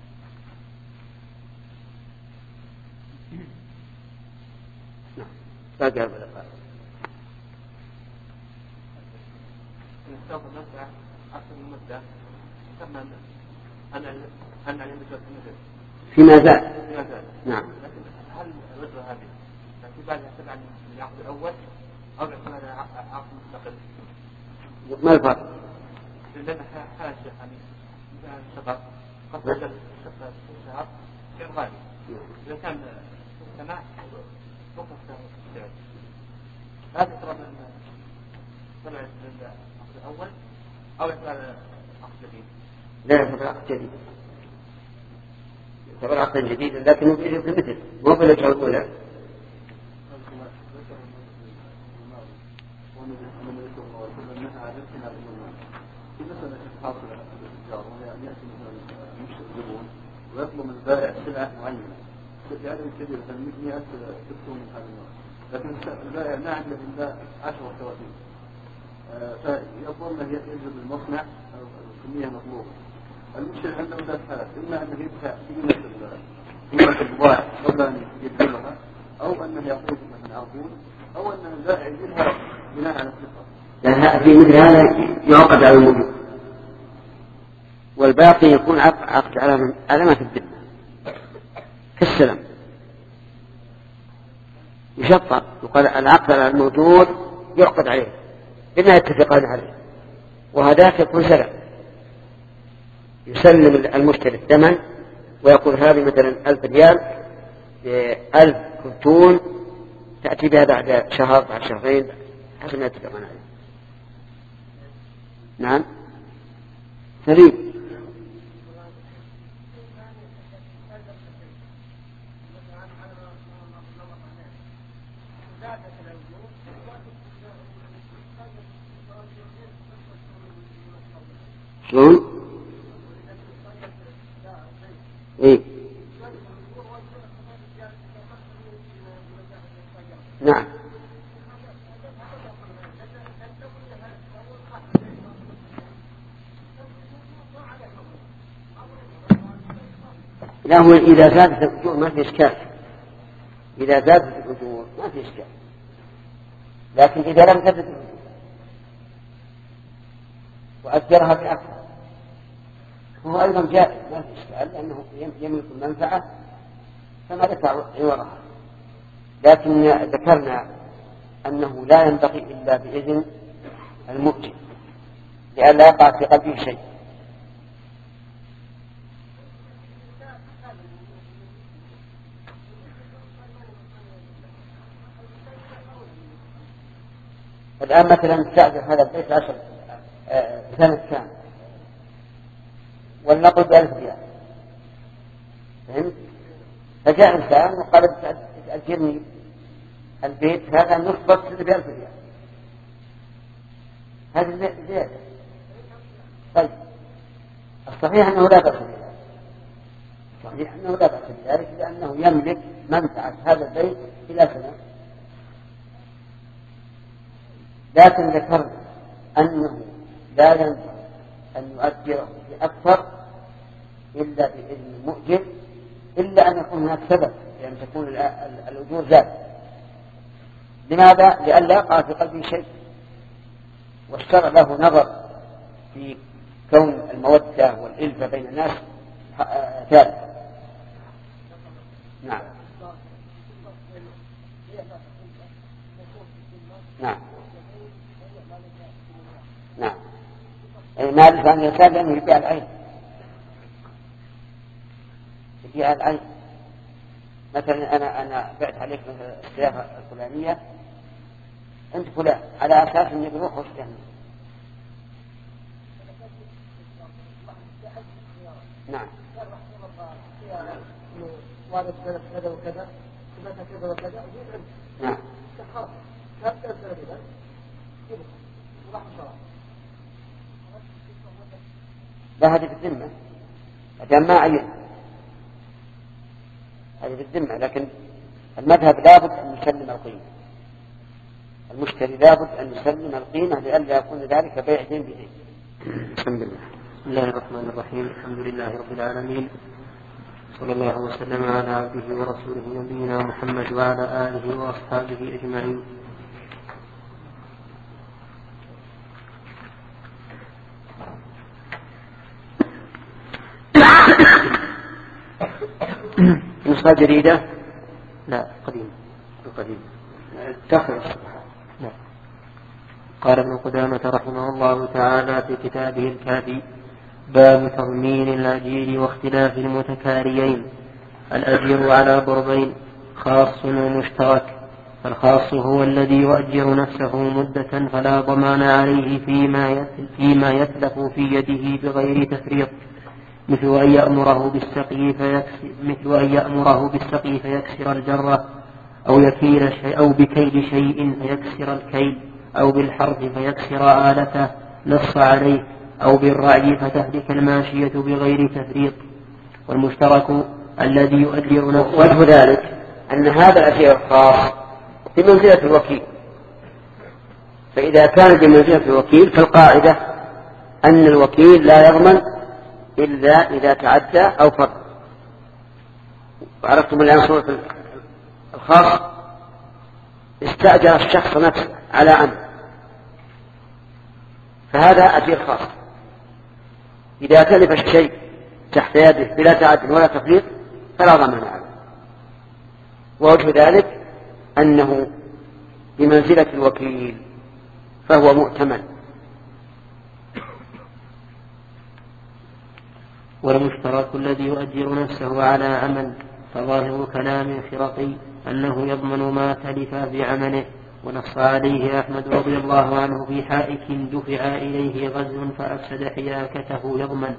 باقي هذا الأقل. سوف نسعى أكثر من مدة ثم أن أن أن يملك المدة فيما زال. فيما زال. نعم. لكن هل الرجل هذه في بالها تبع العقد الأول أو يعتبر عقد مستقل؟ ما الفرق؟ لأن حاجة يعني مثلا الشقق قد وجد الشقة في شهر غير غالي. إذا كان سنة وقف السعر هذا يعتبر طلع العقد الأول أو يعتبر عقد جديد؟ لا يعتبر عقد جديد. يعتبر عقد جديد لكنه في مثل مو بالوجهة الأولى. ويطلب من البائع سلعة معينة بعدد كبير مثلا مئة تكتب من هذا النوع لكن البائع ما عنده إلا عشرة وثلاثين فيظن أنه يجب المصنع أو الكمية مطلوبة. المشكلة عنده ثلاث حالات إما أنه يدفع قيمة البضائع قبل أن يدفعها أو أنه يعطيه مثلا عرضون أو أن البائع يديرها بناء على الثقة. يعني في مثل هذا يعقد على الموجود والباقي يكون عقد على علامة الذمة كالسلم يشطر يقال العقد على الموجود يعقد عليه بما يتفقان عليه وهذاك يكون سلم، يسلم المشتري الثمن ويقول هذه مثلا ألف ريال ألف كرتون تأتي بها بعد شهر بعد شهرين حسب ما يتفقون عليه. نعم سليم. شلون؟ إيه؟ نعم. لا هو إذا زادت الأجور ما في إشكال، إذا زادت الأجور ما في إشكال، لكن إذا لم تزد الأجور وأجرها بأكثر هو أيضا جائز ما في إشكال، لأنه يملك المنفعة فما دفع عوضها. لكن ذكرنا أنه لا ينبغي إلا بإذن المؤجر لئلا يقع في قلبه شيء. الآن مثلا تستأجر هذا البيت عشر سنة كاملة ولنقل بألف ريال، فهمت؟ فجاء إنسان وقال تأجرني البيت هذا نصف بألف ريال، هذا زيادة. طيب الصحيح أنه لا بأس بذلك، الصحيح أنه لا بأس بذلك لأنه يملك منفعة هذا البيت إلى سنة. لكن ذكرنا أنه لا ينبغي أن يؤجره بأكثر إلا بإذن المؤجر، إلا أن يكون هناك سبب لأن تكون الأجور زادت. لماذا؟ لئلا يقع في قلبه شيء، والشرع له نظر في كون المودة والإلفة بين الناس ثابت. نعم نعم نعم ما الإنسان يسال لأنه يبيع العين، يبيع العين. مثلا أنا أنا بعت عليك مثلا السيارة الفلانية أنت فلان على أساس أن يروح واشتهي. نعم كذا وكذا كذا وكذا نعم لا هذه في الذمة أجل ما عين هذه في الذمة، لكن المذهب لابد أن يسلم القيمة، المشتري لابد أن يسلم القيمة لئلا يكون ذلك بيع دين بدين. الحمد لله. بسم الله الرحمن الرحيم، الحمد لله رب العالمين، صلى الله وسلم على عبده ورسوله نبينا محمد وعلى آله وأصحابه أجمعين. نسخة جديدة؟ لا قديم. القديم تخرج. لا. قال ابن قدامة رحمه الله تعالى في كتابه الكافي: باب تضمين الأجير واختلاف المتكاريين. الأجير على ضربين: خاص ومشترك. فالخاص هو الذي يؤجر نفسه مدة فلا ضمان عليه فيما فيما يتلف في يده بغير تفريط، مثل أن يأمره بالسقي فيكسر مثل أن يأمره بالسقي فيكسر الجرة، أو يكيل شيء أو بكيل شيء فيكسر الكيل، أو بالحرث فيكسر آلته نص عليه، أو بالرعي فتهلك الماشية بغير تفريط. والمشترك الذي يؤجر نفسه. وجه ذلك أن هذا الأجير الخاص بمنزلة الوكيل، فإذا كان بمنزلة الوكيل فالقاعدة أن الوكيل لا يضمن إلا إذا تعدى أو فرط. وعرفتم الآن صورة الخاص: استأجر الشخص نفسه على أمر، فهذا أجير خاص. إذا تلف الشيء تحت يده بلا تعد ولا تفريط فلا ضمان عليه. ووجه ذلك أنه بمنزلة الوكيل فهو مؤتمن، والمشترك الذي يؤجر نفسه على عمل، فظاهر كلام الخرقي أنه يضمن ما تلف بعمله، ونص عليه أحمد رضي الله عنه في حائك دفع إليه غزو فأفسد حياكته يضمن.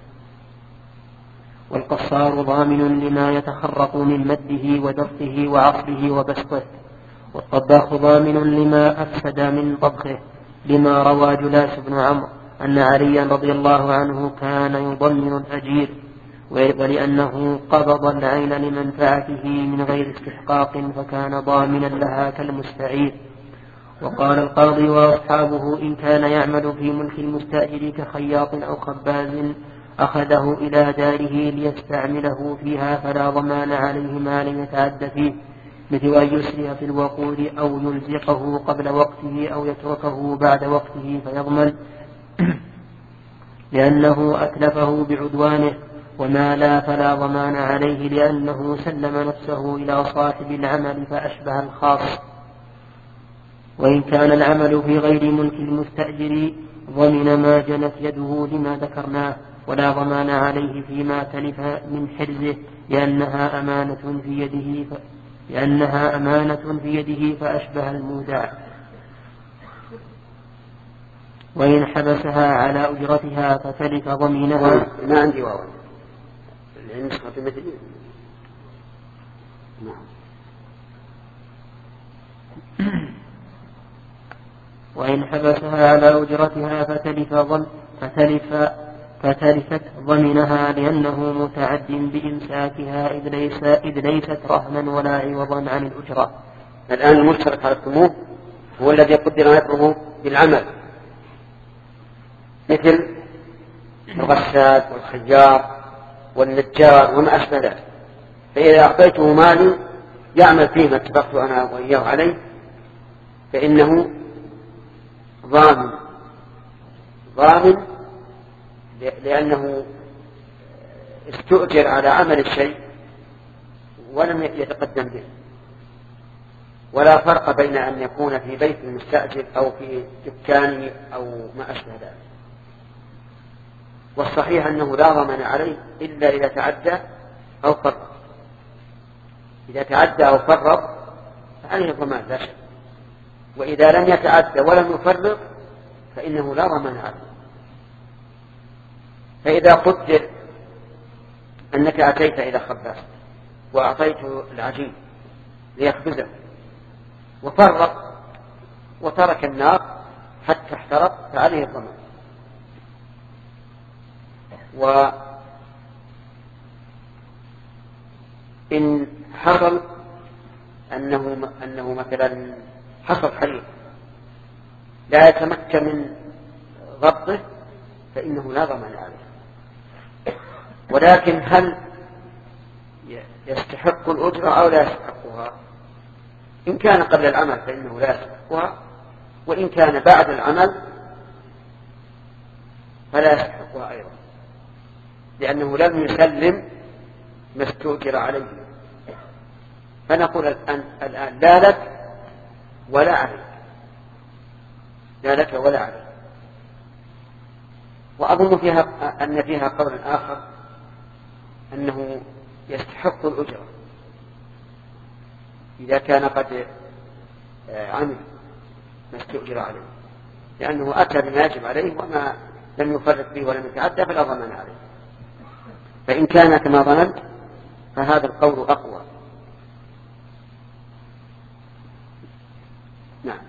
والقصار ضامن لما يتخرق من مده ودفه وعصره وبسطه، والطباخ ضامن لما أفسد من طبخه، لما روى جلاس بن عمرو أن عليا رضي الله عنه كان يضمن الأجير، ولأنه قبض العين لمنفعته من غير استحقاق فكان ضامنا لها كالمستعير. وقال القاضي وأصحابه إن كان يعمل في ملك المستأجر كخياط أو خباز أخذه إلى داره ليستعمله فيها فلا ضمان عليه ما لم يتعد فيه، مثل أن يسرع في الوقود أو يلزقه قبل وقته أو يتركه بعد وقته فيضمن لأنه أتلفه بعدوانه، وما لا فلا ضمان عليه لأنه سلم نفسه إلى صاحب العمل فأشبه الخاص. وإن كان العمل في غير ملك المستأجر ضمن ما جنت يده لما ذكرناه، ولا ضمان عليه فيما تلف من حرزه لأنها أمانة في يده ف... لأنها أمانة في يده فأشبه المودع. وإن حبسها على أجرتها فتلف ضمينها. ما عندي واو النسخة مثلي. وإن حبسها على أجرتها فتلف ضم فتلف فتلفت ضمنها لأنه متعد بإمساكها إذ, ليس إذ ليست رهنا ولا عوضا عن الأجرة. الآن المشترك عرفتموه هو الذي قدر نفعه بالعمل، مثل الغسال والخياط والنجار وما أشبه ذلك، فإذا أعطيته مالي يعمل فيه ما اتفقت أنا وإياه عليه فإنه ضامن ضامن لأنه استؤجر على عمل الشيء ولم يتقدم به. ولا فرق بين أن يكون في بيت المستأجر أو في دكانه أو ما أشبه ذلك. والصحيح أنه لا ضمان عليه إلا إذا تعدى أو فرط. إذا تعدى أو فرط فعليه ضمان لا شك، وإذا لم يتعدى ولم يفرط فإنه لا ضمان عليه. فإذا قدر أنك أتيت إلى خباز وأعطيته العجين ليخبزه وفرط وترك النار حتى احترق فعليه الضمان. وإن حصل أنه, أنه مثلا حصل حريق لا يتمكن من ضبطه فإنه لا ضمان عليه. ولكن هل يستحق الأجرة أو لا يستحقها؟ إن كان قبل العمل فإنه لا يستحقها، وإن كان بعد العمل فلا يستحقها أيضا، لأنه لم يسلم ما استؤجر عليه. فنقول الآن, الآن لا لك ولا عليك، لا لك ولا عليك. وأظن فيها أن فيها قول آخر أنه يستحق الأجرة إذا كان قد عمل ما استؤجر عليه، لأنه أتى بما يجب عليه وما لم يفرق به ولم يتعدى فلا ضمان عليه. فإن كان كما ظننت فهذا القول أقوى. نعم.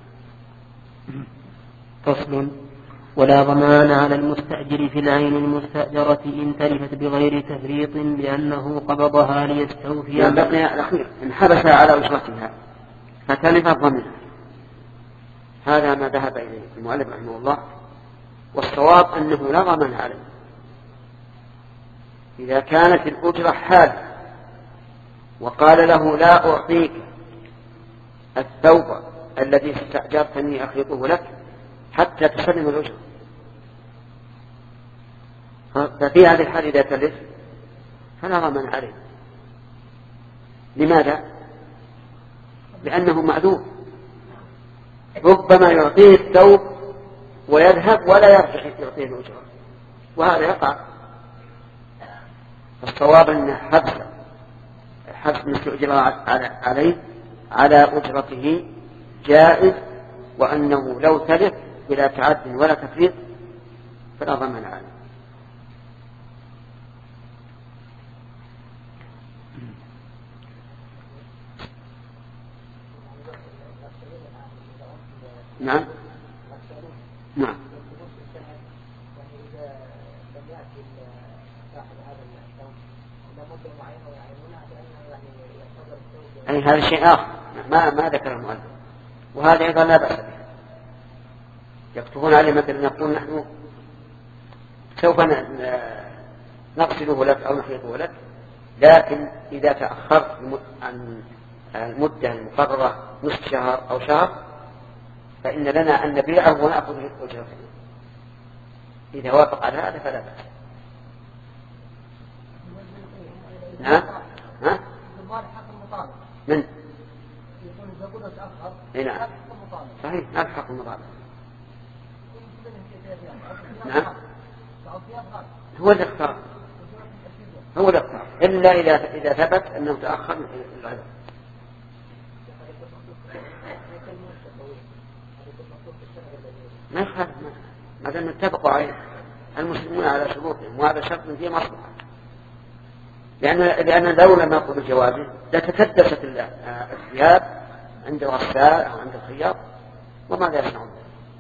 فصل. ولا ضمان على المستأجر في العين المستأجرة إن تلفت بغير تفريط لأنه قبضها ليستوفي. يعني بقي الأخير إن حبسها على أجرتها فتلفت ضمنها، هذا ما ذهب إليه المؤلف رحمه الله. والصواب أنه لا ضمان عليه إذا كانت الأجرة حال وقال له لا أعطيك الثوب الذي استأجرتني أخيطه لك حتى تسلم الأجرة. ففي هذه الحال إذا تلف فلا ضمان عليه. لماذا؟ لأنه معذور، ربما يعطيه الثوب ويذهب ولا يرجع يعطيه الأجرة، وهذا يقع. فالصواب أن حبس حبس ما استؤجر عليه على أجرته جائز، وأنه لو تلف بلا تعد ولا تفريط فلا ضمان عليه. نعم نعم أي هذا شيء آخر ما ما ذكر المؤلف، وهذا أيضا لا بأس به. يكتبون عليه مثلا يقول نحن سوف نغسله لك أو نحيطه لك، لكن إذا تأخرت عن المدة المقررة نصف شهر أو شهر فإن لنا أن نبيعه ونأخذ أجرته. إذا وافق على هذا فلا بأس. نعم ها من نعم صحيح ما في حق المطالبة. نعم هو الاختار هو الاختار إلا إذا إذا ثبت أنه تأخر العدد. ما يخالف ما دام اتفقوا عليه المسلمون على شروطهم، وهذا شرط فيه مصلحة، لأن لأن لو لم يقل بجوازه لتكدست الثياب عند الغسال أو عند الخياط وماذا يصنعون.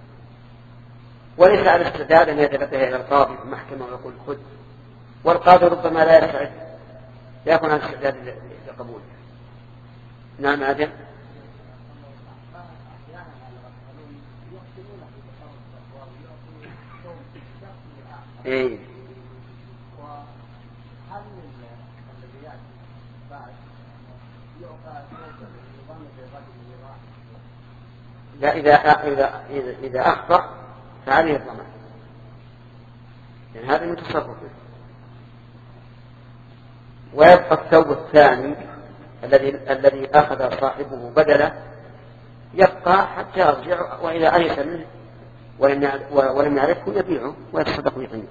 وليس على الاستعداد أن يذهب إلى القاضي في المحكمة ويقول خذ، والقاضي ربما لا يستعد لا يكون على الاستعداد لقبوله. نعم أجل. إيه. لا إذا إذا إذا, إذا أخطأ فعليه الضمان، لأن هذا من تصرفه. ويبقى الثوب الثاني الذي الذي أخذ صاحبه بدله يبقى حتى يرجع، وإذا أيس منه ولم يعرفه يبيعه ويتصدق به.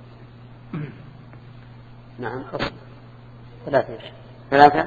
نعم. فصل ثلاثة ثلاثة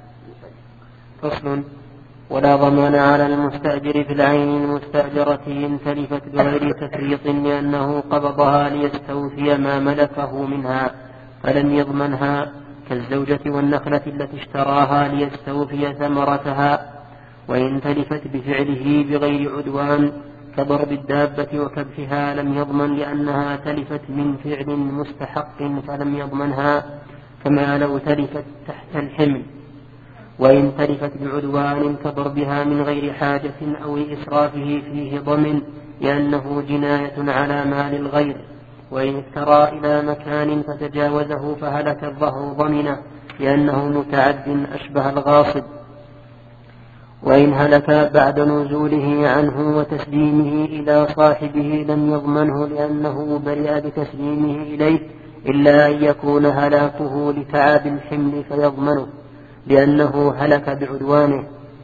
فصل. ولا ضمان على المستأجر في العين المستأجرة إن تلفت بغير تفريط لأنه قبضها ليستوفي ما ملكه منها فلم يضمنها، كالزوجة والنخلة التي اشتراها ليستوفي ثمرتها. وإن تلفت بفعله بغير عدوان كضرب الدابة وكبحها لم يضمن لأنها تلفت من فعل مستحق فلم يضمنها، كما لو تلفت تحت الحمل. وإن تلفت بعدوان كضربها من غير حاجة أو إسرافه فيه ضمن لأنه جناية على مال الغير. وإن افترى إلى مكان فتجاوزه فهلك الظهر ضمنه لأنه متعد أشبه الغاصب. وإن هلك بعد نزوله عنه وتسليمه إلى صاحبه لم يضمنه لأنه برئ بتسليمه إليه إلا أن يكون هلاكه لتعب الحمل فيضمنه لأنه هلك بعدوانه.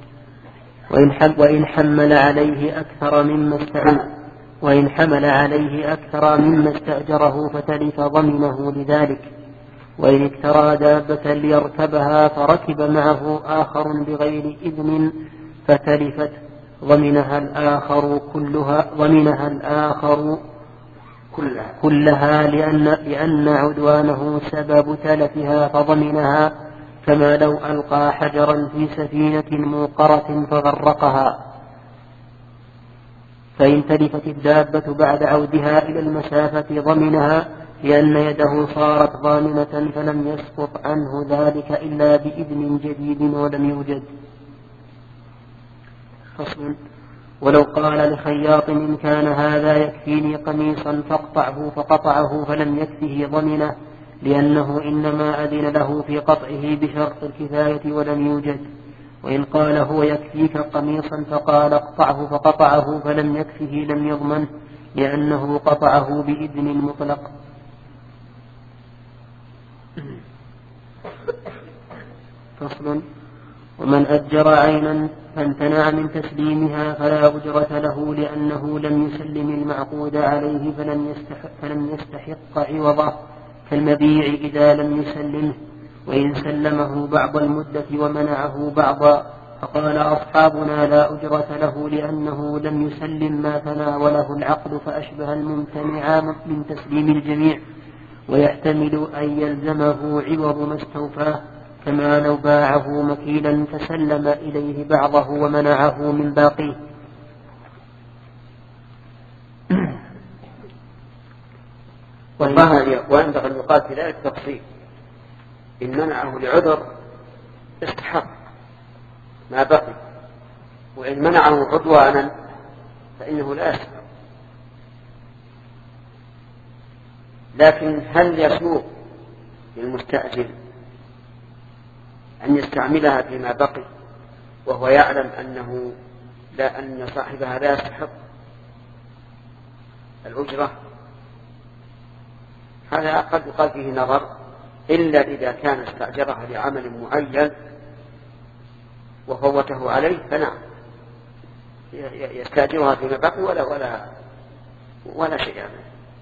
وإن حمل عليه أكثر مما استأجره وإن حمل عليه أكثر مما استأجره فتلف ضمنه لذلك. وإن اكترى دابة ليركبها فركب معه آخر بغير إذن فتلفت ضمنها الآخر كلها ضمنها الآخر كلها, كلها لأن, لأن عدوانه سبب تلفها فضمنها، كما لو ألقى حجرا في سفينة موقرة فغرقها. فإن تلفت الدابة بعد عودها إلى المسافة ضمنها لأن يده صارت ضامنة فلم يسقط عنه ذلك إلا بإذن جديد ولم يوجد. فصل. ولو قال لخياط إن كان هذا يكفيني قميصا فاقطعه فقطعه فلم يكفه ضمنه لأنه إنما أذن له في قطعه بشرط الكفاية ولم يوجد. وإن قال هو يكفيك قميصا فقال اقطعه فقطعه فلم يكفه لم يضمنه لأنه قطعه بإذن مطلق. فصل. ومن أجر عينا فامتنع من تسليمها فلا أجرة له لأنه لم يسلم المعقود عليه فلم يستحق, فلم يستحق عوضه كالمبيع إذا لم يسلمه، وإن سلمه بعض المدة ومنعه بعضا. فقال أصحابنا لا أجرة له لأنه لم يسلم ما تناوله العقد، فأشبه الممتنع من تسليم الجميع، ويحتمل أن يلزمه عوض ما استوفاه، كما لو باعه مكيلا فسلم إليه بعضه ومنعه من باقيه. وينبغي أن يقال في ذلك تفصيل: إن منعه لعذر استحق ما بقي، وإن منعه عدوانا فإنه لا يستحق. لكن هل يسوق للمستأجر أن يستعملها فيما بقي وهو يعلم أنه لا أن صاحبها لا يستحق الأجرة؟ هذا قد يقال فيه نظر، إلا إذا كان استأجرها لعمل معين وفوته عليه فنعم يستأجرها فيما بقي ولا ولا ولا شيء يعني.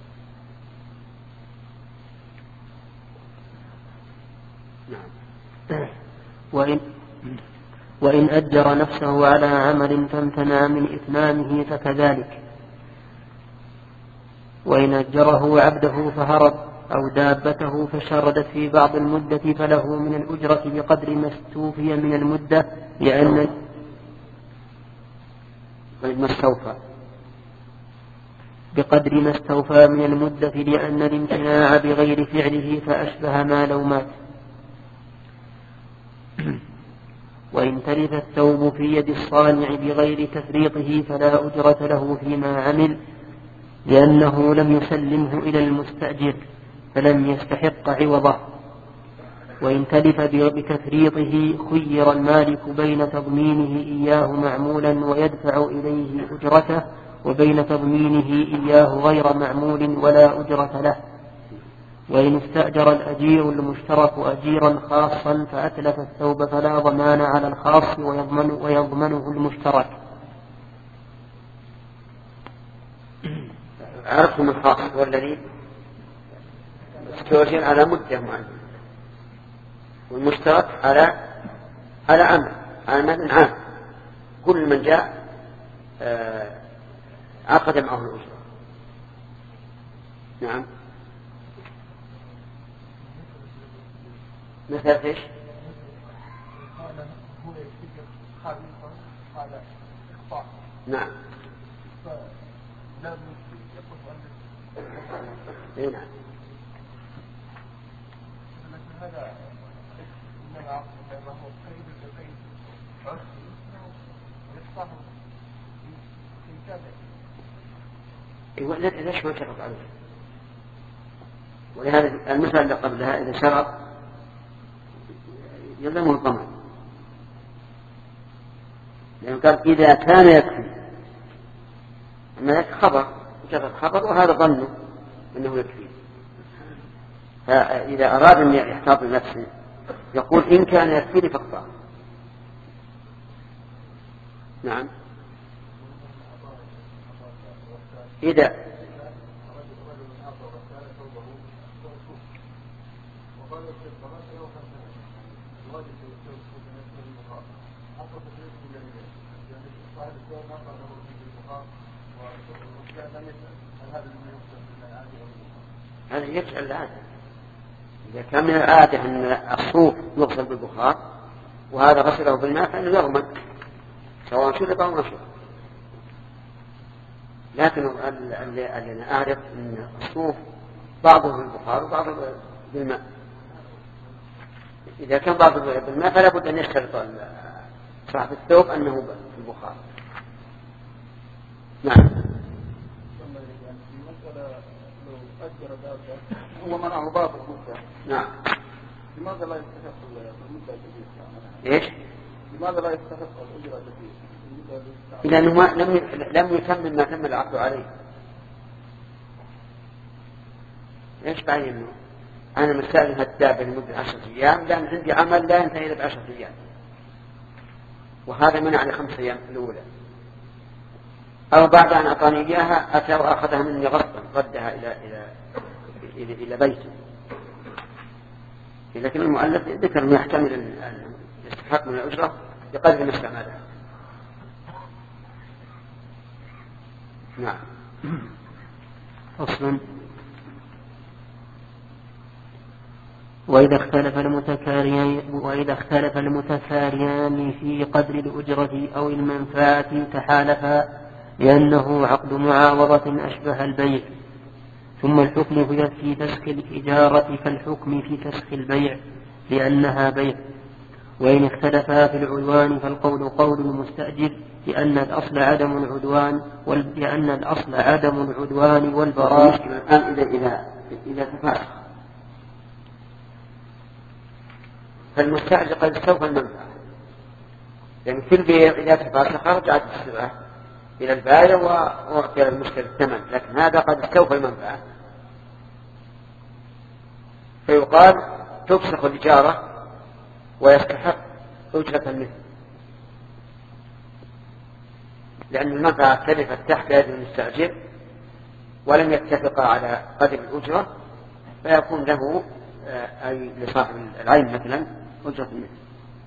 نعم. وإن وإن أجر نفسه على عمل فامتنع من إتمامه فكذلك. وإن أجره عبده فهرب أو دابته فشردت في بعض المدة فله من الأجرة بقدر ما استوفي من المدة، لأن ما استوفى بقدر ما استوفى من المدة، لأن الامتناع بغير فعله فأشبه ما لو مات. وإن تلف الثوب في يد الصانع بغير تفريطه فلا أجرة له فيما عمل، لأنه لم يسلمه إلى المستأجر فلم يستحق عوضه. وإن تلف بتفريطه خير المالك بين تضمينه إياه معمولا ويدفع إليه أجرته، وبين تضمينه إياه غير معمول ولا أجرة له. وإن استأجر الأجير المشترك أجيرا خاصا فأتلف الثوب فلا ضمان على الخاص ويضمن ويضمنه المشترك. عرفتم الخاص هو الذي استؤجر على مدة معينة، والمشترك على على عمل عمل عام، كل من جاء عقد معه الأجرة. نعم. مثل ايش؟ نعم. اي نعم. ليش ما شرط عليه؟ ولهذا المثال اللي قبلها إذا شرط يلزمه الضمان، لأنه قال إذا كان يكفي. أما هيك خبر مجرد خبر وهذا ظنه أنه يكفي، فإذا أراد أن يحتاط لنفسه يقول إن كان يكفيني فاقطع. نعم. إذا هذا يرجع للعادة. إذا كان من العادة أن الصوف يغسل بالبخار وهذا غسله بالماء فإنه يضمن سواء شرب أو نشر. لكن اللي أنا أعرف أن الصوف بعضه بالبخار وبعضه بالماء. إذا كان بعضه بالماء فلا بد أن يشترط صاحب الثوب أنه بالبخار. نعم. هو منعه بعض المدة. نعم. لماذا لا يستحق المدة الجديدة؟ إيش؟ لماذا لا يستحق الأجرة الجديدة؟ لأنه لم لم يكمل ما تم العقد عليه. إيش بعدين إنه أنا مستأذن هالدابة لمدة عشرة أيام لأن عندي عمل لا ينتهي إلا بعشرة أيام، وهذا منع لخمس أيام الأولى، أو بعد أن أعطاني إياها أتى وأخذها مني غصبا ردها إلى إلى إلى, إلى بيته. لكن المؤلف ذكر أنه يحتمل الاستحقاق من الأجرة بقدر ما استعمله. نعم. فصل. وإذا اختلف المتكاريان وإذا اختلف المتكاريان في قدر الأجرة أو المنفعة تحالفا لأنه عقد معاوضة أشبه البيع، ثم الحكم في فسخ الإجارة كالحكم في فسخ البيع لأنها بيع. وإن اختلفا في العدوان فالقول قول المستأجر لأن الأصل عدم العدوان لأن الأصل عدم العدوان والبراء. الآن إذا إذا إذا تفاسخ فالمستأجر قد استوفى المنفعة، يعني في البيع إذا تفاسخ رجعت السلعة إلى البائع وأعطي المشتري الثمن، لكن هذا قد استوفى المنفعة، فيقال تفسخ الإجارة ويستحق أجرة المثل، لأن المنفعة تلفت تحت يد المستأجر ولم يتفقا على قدر الأجرة، فيكون له أي لصاحب العين مثلا أجرة المثل.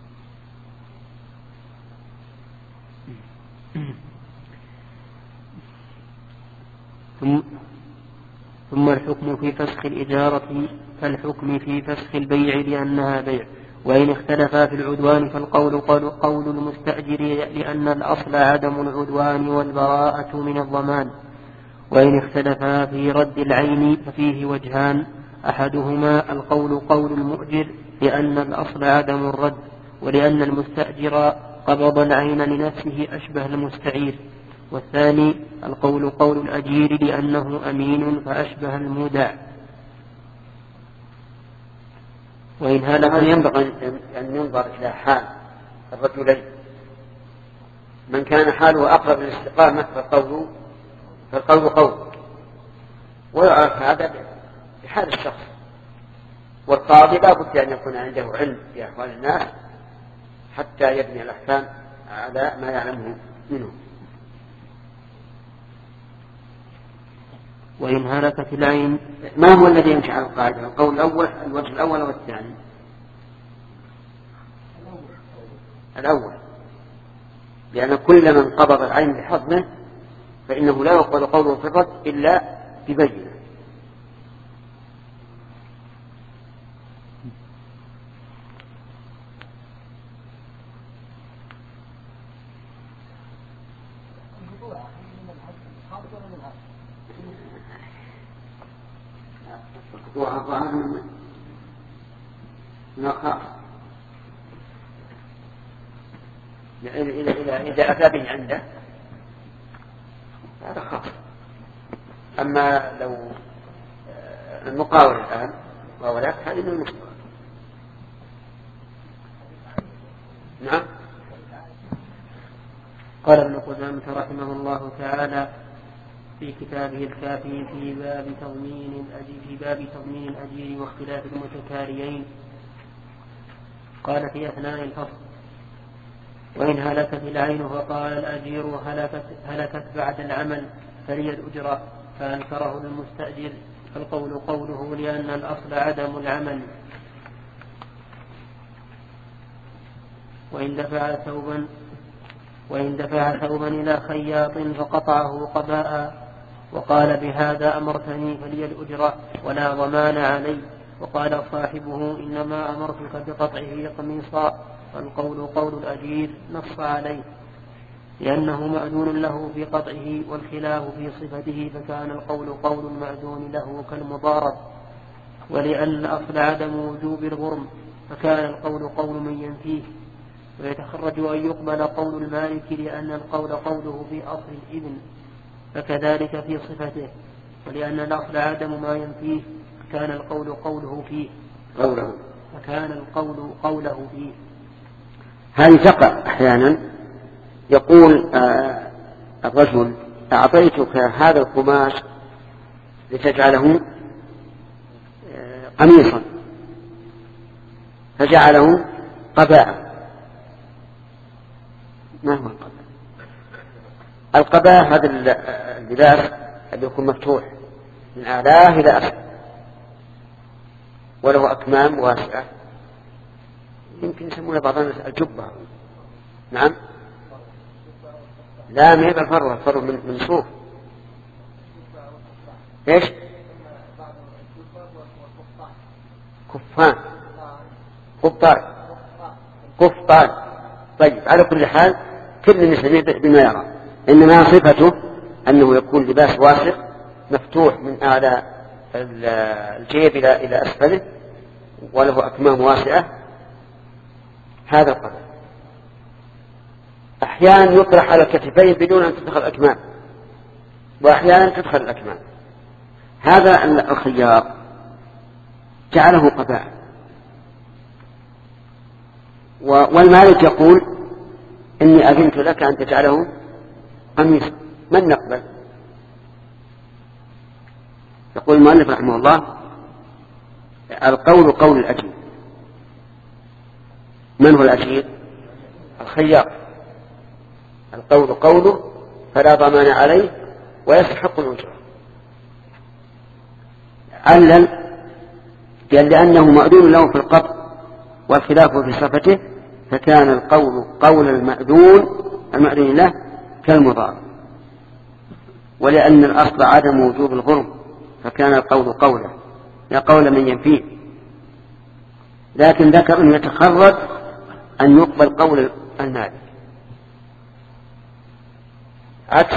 ثم الحكم في فسخ الإجارة كالحكم في فسخ البيع لأنها بيع. وإن اختلفا في العدوان فالقول قول, قول المستأجر لأن الأصل عدم العدوان والبراءة من الضمان. وإن اختلفا في رد العين ففيه وجهان، أحدهما القول قول المؤجر لأن الأصل عدم الرد، ولأن المستأجر قبض العين لنفسه أشبه المستعير. والثاني القول قول الأجير لأنه أمين فأشبه المودع. وإن هذا ينبغي أن ينظر إلى حال الرجلين، من كان حاله أقرب للاستقامة فالقول فالقول قول، ويعرف هذا بحال الشخص. والقاضي لا بد أن يكون عنده علم في أحوال الناس حتى يبني الأحكام على ما يعلمه منه. وإن هلكت العين ما هو الذي يمشي على القاعدة؟ القول الأول الوجه الأول أو الثاني؟ الأول، لأن كل من قبض العين بحضنه فإنه لا يقبل قوله في الرد إلا ببينة. إذا أتى به عنده هذا خاص. أما لو المقاول الآن مقاولات هذه من المشكلة. نعم. قال ابن قدامة رحمه الله تعالى في كتابه الكافي في باب تضمين الأجير في باب تضمين الأجير واختلاف المتكاريين، قال في أثناء الفصل: وإن هلكت العين فقال الأجير هلكت, هلكت بعد العمل فلي الأجرة، فأنكره المستأجر، فالقول قوله لأن الأصل عدم العمل. وإن دفع ثوبا وإن دفع ثوبا إلى خياط فقطعه قباء وقال بهذا أمرتني فلي الأجرة ولا ضمان علي، وقال صاحبه إنما أمرتك بقطعه قميصا، فالقول قول الأجير نص عليه لأنه مأذون له في قطعه، والخلاف في صفته، فكان القول قول المأذون له كالمضارب. ولأن الأصل عدم وجوب الغرم فكان القول قول من ينفيه. ويتخرج أن يقبل قول المالك لأن القول قوله في أصل الإذن، فكذلك في صفته. ولأن الأصل عدم ما ينفيه فكان القول قوله فيه قوله فكان القول قوله فيه. هذه تقع أحيانا، يقول آه الرجل أعطيتك هذا القماش لتجعله آه قميصا، فجعله قباء. ما هو القباء؟ القباء هذا اللباس الذي يكون مفتوح من أعلاه إلى أسفل، وله أكمام واسعة، يمكن يسمونها بعض الناس الجبة. نعم، لا ما هي بالفروة، الفروة من, من صوف. ايش؟ كفان، قبطان، قفطان. طيب، على كل حال كل نسميه بما يرى، إنما صفته أنه يكون لباس واسع مفتوح من أعلى الجيب إلى إلى أسفله، وله أكمام واسعة. هذا القدر. أحيانا يطرح على الكتفين بدون أن تدخل الأكمام، وأحيانا تدخل الأكمام. هذا الخياط جعله قباء، والمالك يقول إني أذنت لك أن تجعله قميصا. من نقبل؟ يقول المؤلف رحمه الله: القول قول الأجير. من هو الأجير؟ الخياط. القول قوله فلا ضمان عليه ويستحق الأجرة. علل قال: لأنه مأذون له في القبض والخلاف في صفته، فكان القول قول المأذون المأذون له كالمضارب. ولأن الأصل عدم وجوب الغرم، فكان القول قوله لا قول من ينفيه. لكن ذكر أن يتخرج أن يقبل قول المالك، عكس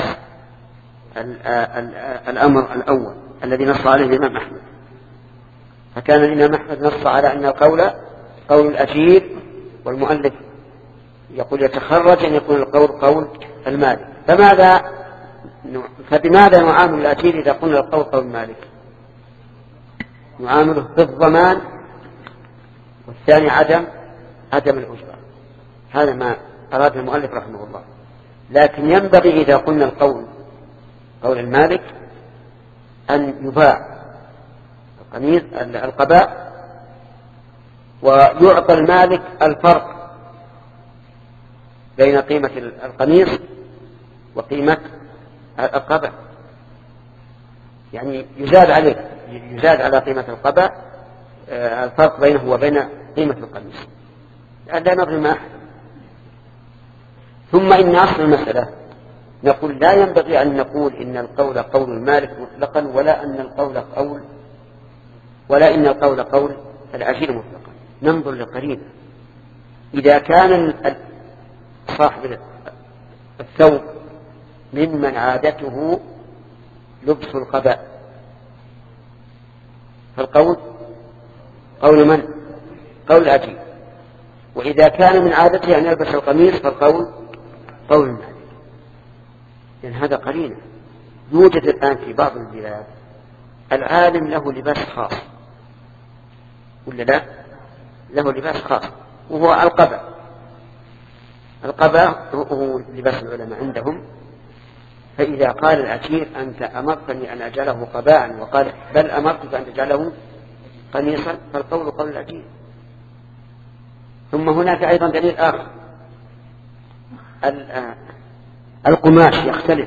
الأمر الأول الذي نص عليه الإمام أحمد. فكان الإمام أحمد نص على أن القول قول الأجير، والمؤلف يقول يتخرج أن يكون القول قول المالك. فماذا فبماذا نعامل الأجير إذا قلنا القول قول المالك؟ نعامله بالضمان، والثاني عدم عدم الأجرة. هذا ما أراد المؤلف رحمه الله. لكن ينبغي إذا قلنا القول قول المالك أن يباع القميص القباء، ويعطى المالك الفرق بين قيمة القميص وقيمة القباء، يعني يزاد عليه يزاد على قيمة القباء الفرق بينه وبين قيمة القميص، لا نظلم أحد. ثم إن أصل المسألة نقول لا ينبغي أن نقول إن القول قول المالك مطلقا، ولا أن القول قول ولا إن القول قول الأجير مطلقا. ننظر لقرينة. إذا كان صاحب الثوب ممن عادته لبس القباء، فالقول قول من؟ قول الأجير. وإذا كان من عادته أن يلبس القميص فالقول قول المالك. لأن هذا قرينة. يوجد الآن في بعض البلاد العالم له لباس خاص، ولا لا؟ له لباس خاص وهو القباء. القباء هو لباس العلماء عندهم. فإذا قال الأجير أنت أمرتني أن أجعله قباء، وقال بل أمرتك أن تجعله قميصا، فالقول قول الأجير. ثم هناك أيضا دليل آخر، القماش يختلف.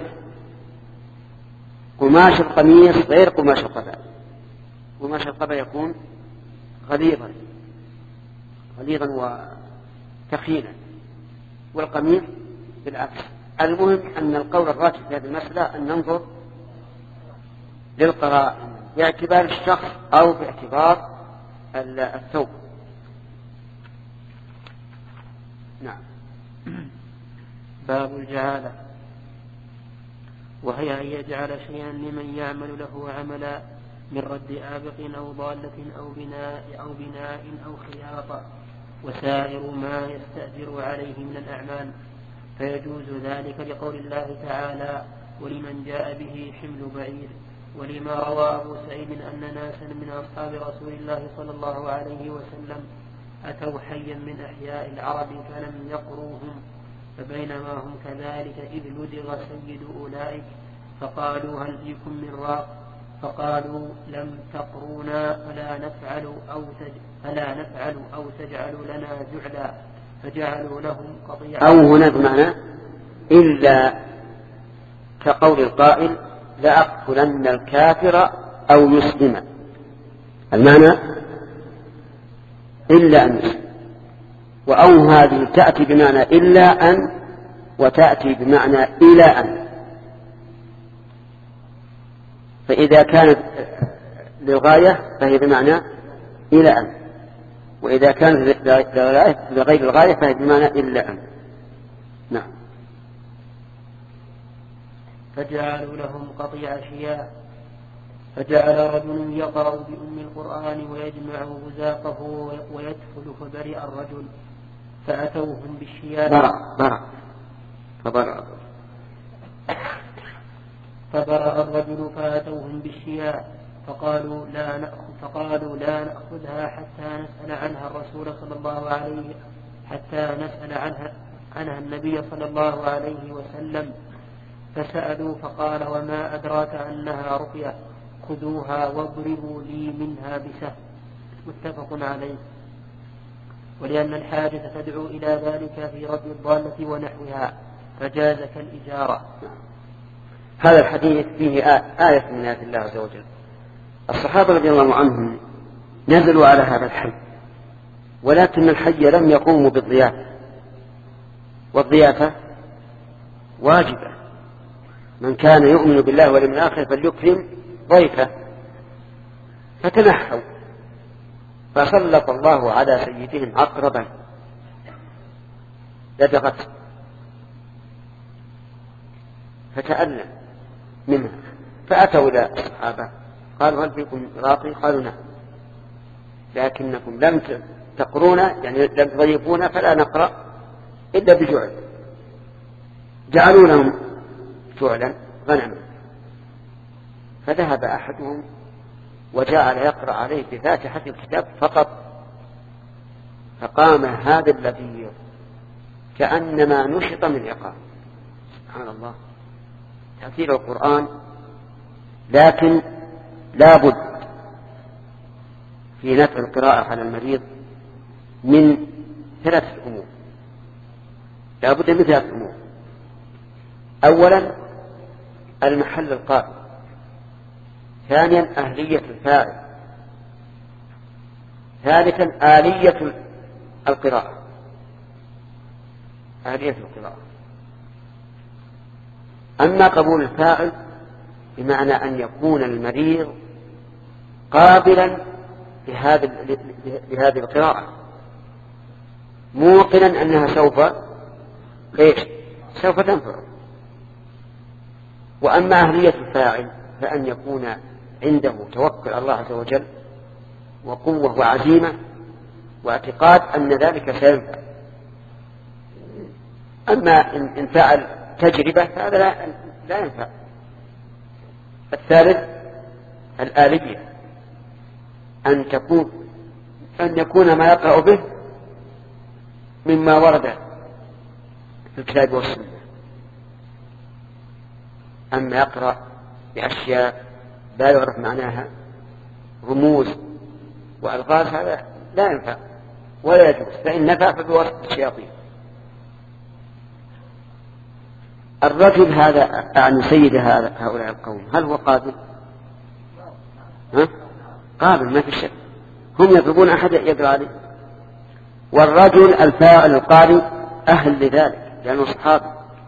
قماش القميص غير قماش القباء. قماش القباء يكون غليظا غليظا وثقيلا، والقميص بالعكس. المهم أن القول الراجح في هذه المسألة أن ننظر للقرائن باعتبار الشخص أو باعتبار الثوب. نعم. باب الجعالة، وهي أن يجعل شيئا لمن يعمل له عملا من رد آبق أو ضالة أو بناء أو بناء أو خياطة وسائر ما يستأجر عليه من الأعمال، فيجوز ذلك لقول الله تعالى: ولمن جاء به حمل بعير. ولما روى أبو سعيد أن ناسا من أصحاب رسول الله صلى الله عليه وسلم أتوا حيا من أحياء العرب فلم يقروهم، فبينما هم كذلك إذ لدغ سيد أولئك فقالوا: هل فيكم من راق؟ فقالوا: لم تقرونا فلا نفعل أو تج... فلا نفعل أو تجعل لنا جعلا، فجعلوا لهم قطيعا. أو هنا بمعنى إلا كقول القائل: لأقتلن الكافر أو يسلم. المعنى إلا أن يسلم. وأو هذه تأتي بمعنى إلا أن، وتأتي بمعنى إلى أن. فإذا كانت للغاية فهي بمعنى إلى أن، وإذا كانت لغير الغاية فهي بمعنى إلا أن. نعم. فجعلوا لهم قطيع أشياء، فجعل رجل يقرأ بأم القرآن ويجمع بزاقه ويدخل فبرئ الرجل، فأتوهم بالشياء برأ برأ فبرأ فبرأ الرجل فأتوهم بالشياء فقالوا لا نأخذ فقالوا لا نأخذها حتى نسأل عنها الرسول صلى الله عليه حتى نسأل عنها عنها النبي صلى الله عليه وسلم. فسألوا فقال وما أدراك أنها رقية، خذوها واضربوا لي منها بسهم. متفق عليه. ولأن الحاجة تدعو إلى ذلك في رد الضالة ونحوها فجاز كالإجارة. هذا الحديث فيه آية من آيات الله عز وجل. الصحابة رضي الله عنهم نزلوا على هذا الحي، ولكن الحي لم يقوموا بالضيافة، والضيافة واجبة. من كان يؤمن بالله واليوم الآخر فليكرم ضيفه. فتنحوا، فسلط الله على سيدهم عقربا لدغت، فتألم منها. فأتوا إلى الصحابة قالوا هل فيكم راقي؟ قالوا نعم، لكنكم لم تقرونا، يعني لم تضيفونا، فلا نقرأ إلا بجعل. جعلوا لهم جعلا غنما. فذهب أحدهم وجعل يقرأ عليه بفاتحة الكتاب فقط، فقام هذا الذي كأنما نشط من عقاب. سبحان الله، تأثير القرآن. لكن لا بد في نفع القراءة على المريض من ثلاثة أمور، لا بد من ثلاثة أمور. أولا المحل القائم، ثانيا أهلية الفاعل، ثالثا آلية القراءة. آلية القراءة. أما قبول الفاعل بمعنى أن يكون المريض قابلا لهذه القراءة، موقنا أنها سوف إيش؟ سوف تنفع. وأما أهلية الفاعل فأن يكون عنده توكل على الله عز وجل وقوة وعزيمة واعتقاد أن ذلك سينفع. أما إن فعل تجربة فهذا لا, لا ينفع. الثالث الآلية، أن تكون أن يكون ما يقرأ به مما ورد في الكتاب والسنة. أما يقرأ بأشياء لا يعرف معناها، رموز وألغاز، هذا لا ينفع ولا يجوز، فإن نفع فبواسطة الشياطين. الرجل هذا أعني سيد هؤلاء القوم هل هو قابل؟ ها؟ قابل ما في شك. هم يطلبون أحد يقرأ عليه، والرجل الفاعل القارئ أهل لذلك لأنه صحابي،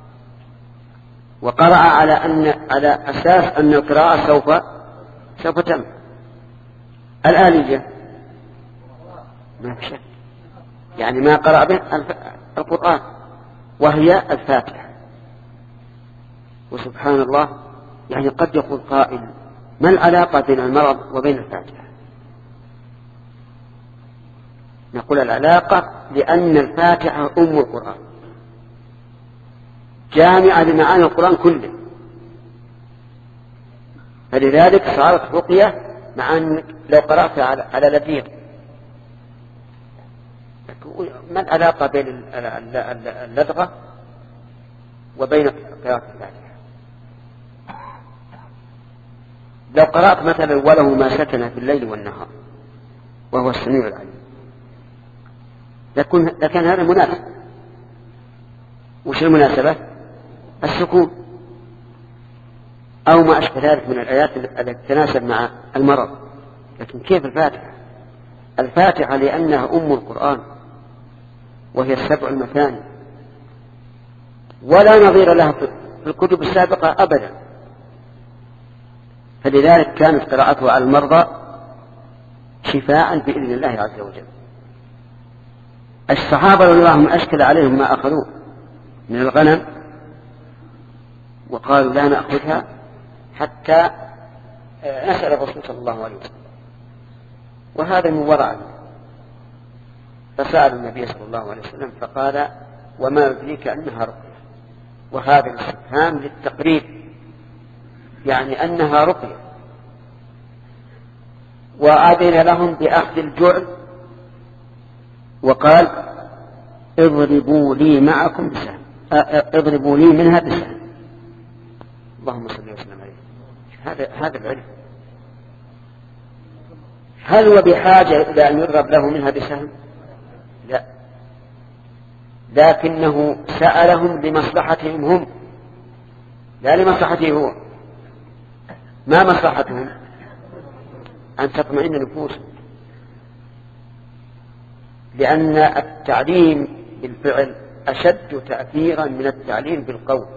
وقرأ على أن على أساس أن القراءة سوف سوف تم. الآلية ما في شك، يعني ما قرأ به القرآن وهي الفاتحة. وسبحان الله، يعني قد يقول قائل ما العلاقة بين المرض وبين الفاتحة؟ نقول العلاقة لأن الفاتحة أم القرآن، جامعة لمعاني القرآن كله، فلذلك صارت رقية مع أنك لو قرأت على لذيذ. ما العلاقة بين اللدغة وبين قراءة الفاتحة؟ لو قرأت مثلا وله ما سكن في الليل والنهار وهو السميع العليم لكن لكن هذا مناسب. وش المناسبة؟ السكون أو ما أشبه ذلك من الآيات التي تتناسب مع المرض. لكن كيف الفاتحة؟ الفاتحة لأنها أم القرآن وهي السبع المثاني، ولا نظير لها في الكتب السابقة أبدا، فلذلك كانت قراءتها على المرضى شفاء بإذن الله عز وجل. الصحابة رضي الله عنهم أشكل عليهم ما أخذوه من الغنم وقالوا لا نأخذها حتى نسأل الرسول صلى الله عليه وسلم، وهذا من ورع، فسأل النبي صلى الله عليه وسلم فقال وما يدريك أنها رقية، وهذا الاستفهام للتقريب، يعني أنها رقية. وآذن لهم بأخذ الجعل وقال اضربوا لي معكم بسهم، اضربوا لي منها بسهم. اللهم صل وسلم عليه. هذا هذا العلم. هل هو بحاجة إلى أن يضرب له منها بسهم؟ لا، لكنه سألهم لمصلحتهم هم لا لمصلحته هو. ما مصلحتهم؟ أن تطمئن نفوسهم، لأن التعليم بالفعل أشد تأثيرا من التعليم بالقول.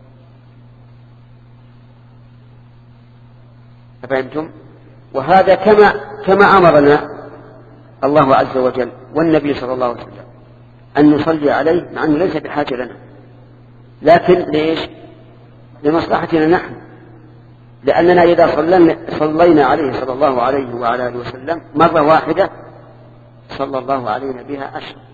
أفهمتم؟ وهذا كما كما أمرنا الله عز وجل والنبي صلى الله عليه وسلم أن نصلي عليه، مع أنه ليس بحاجة لنا، لكن ليش؟ لمصلحتنا نحن، لأننا إذا صلينا, صلينا عليه صلى الله عليه وعلى آله وسلم مرة واحدة صلى الله علينا بها أشهر.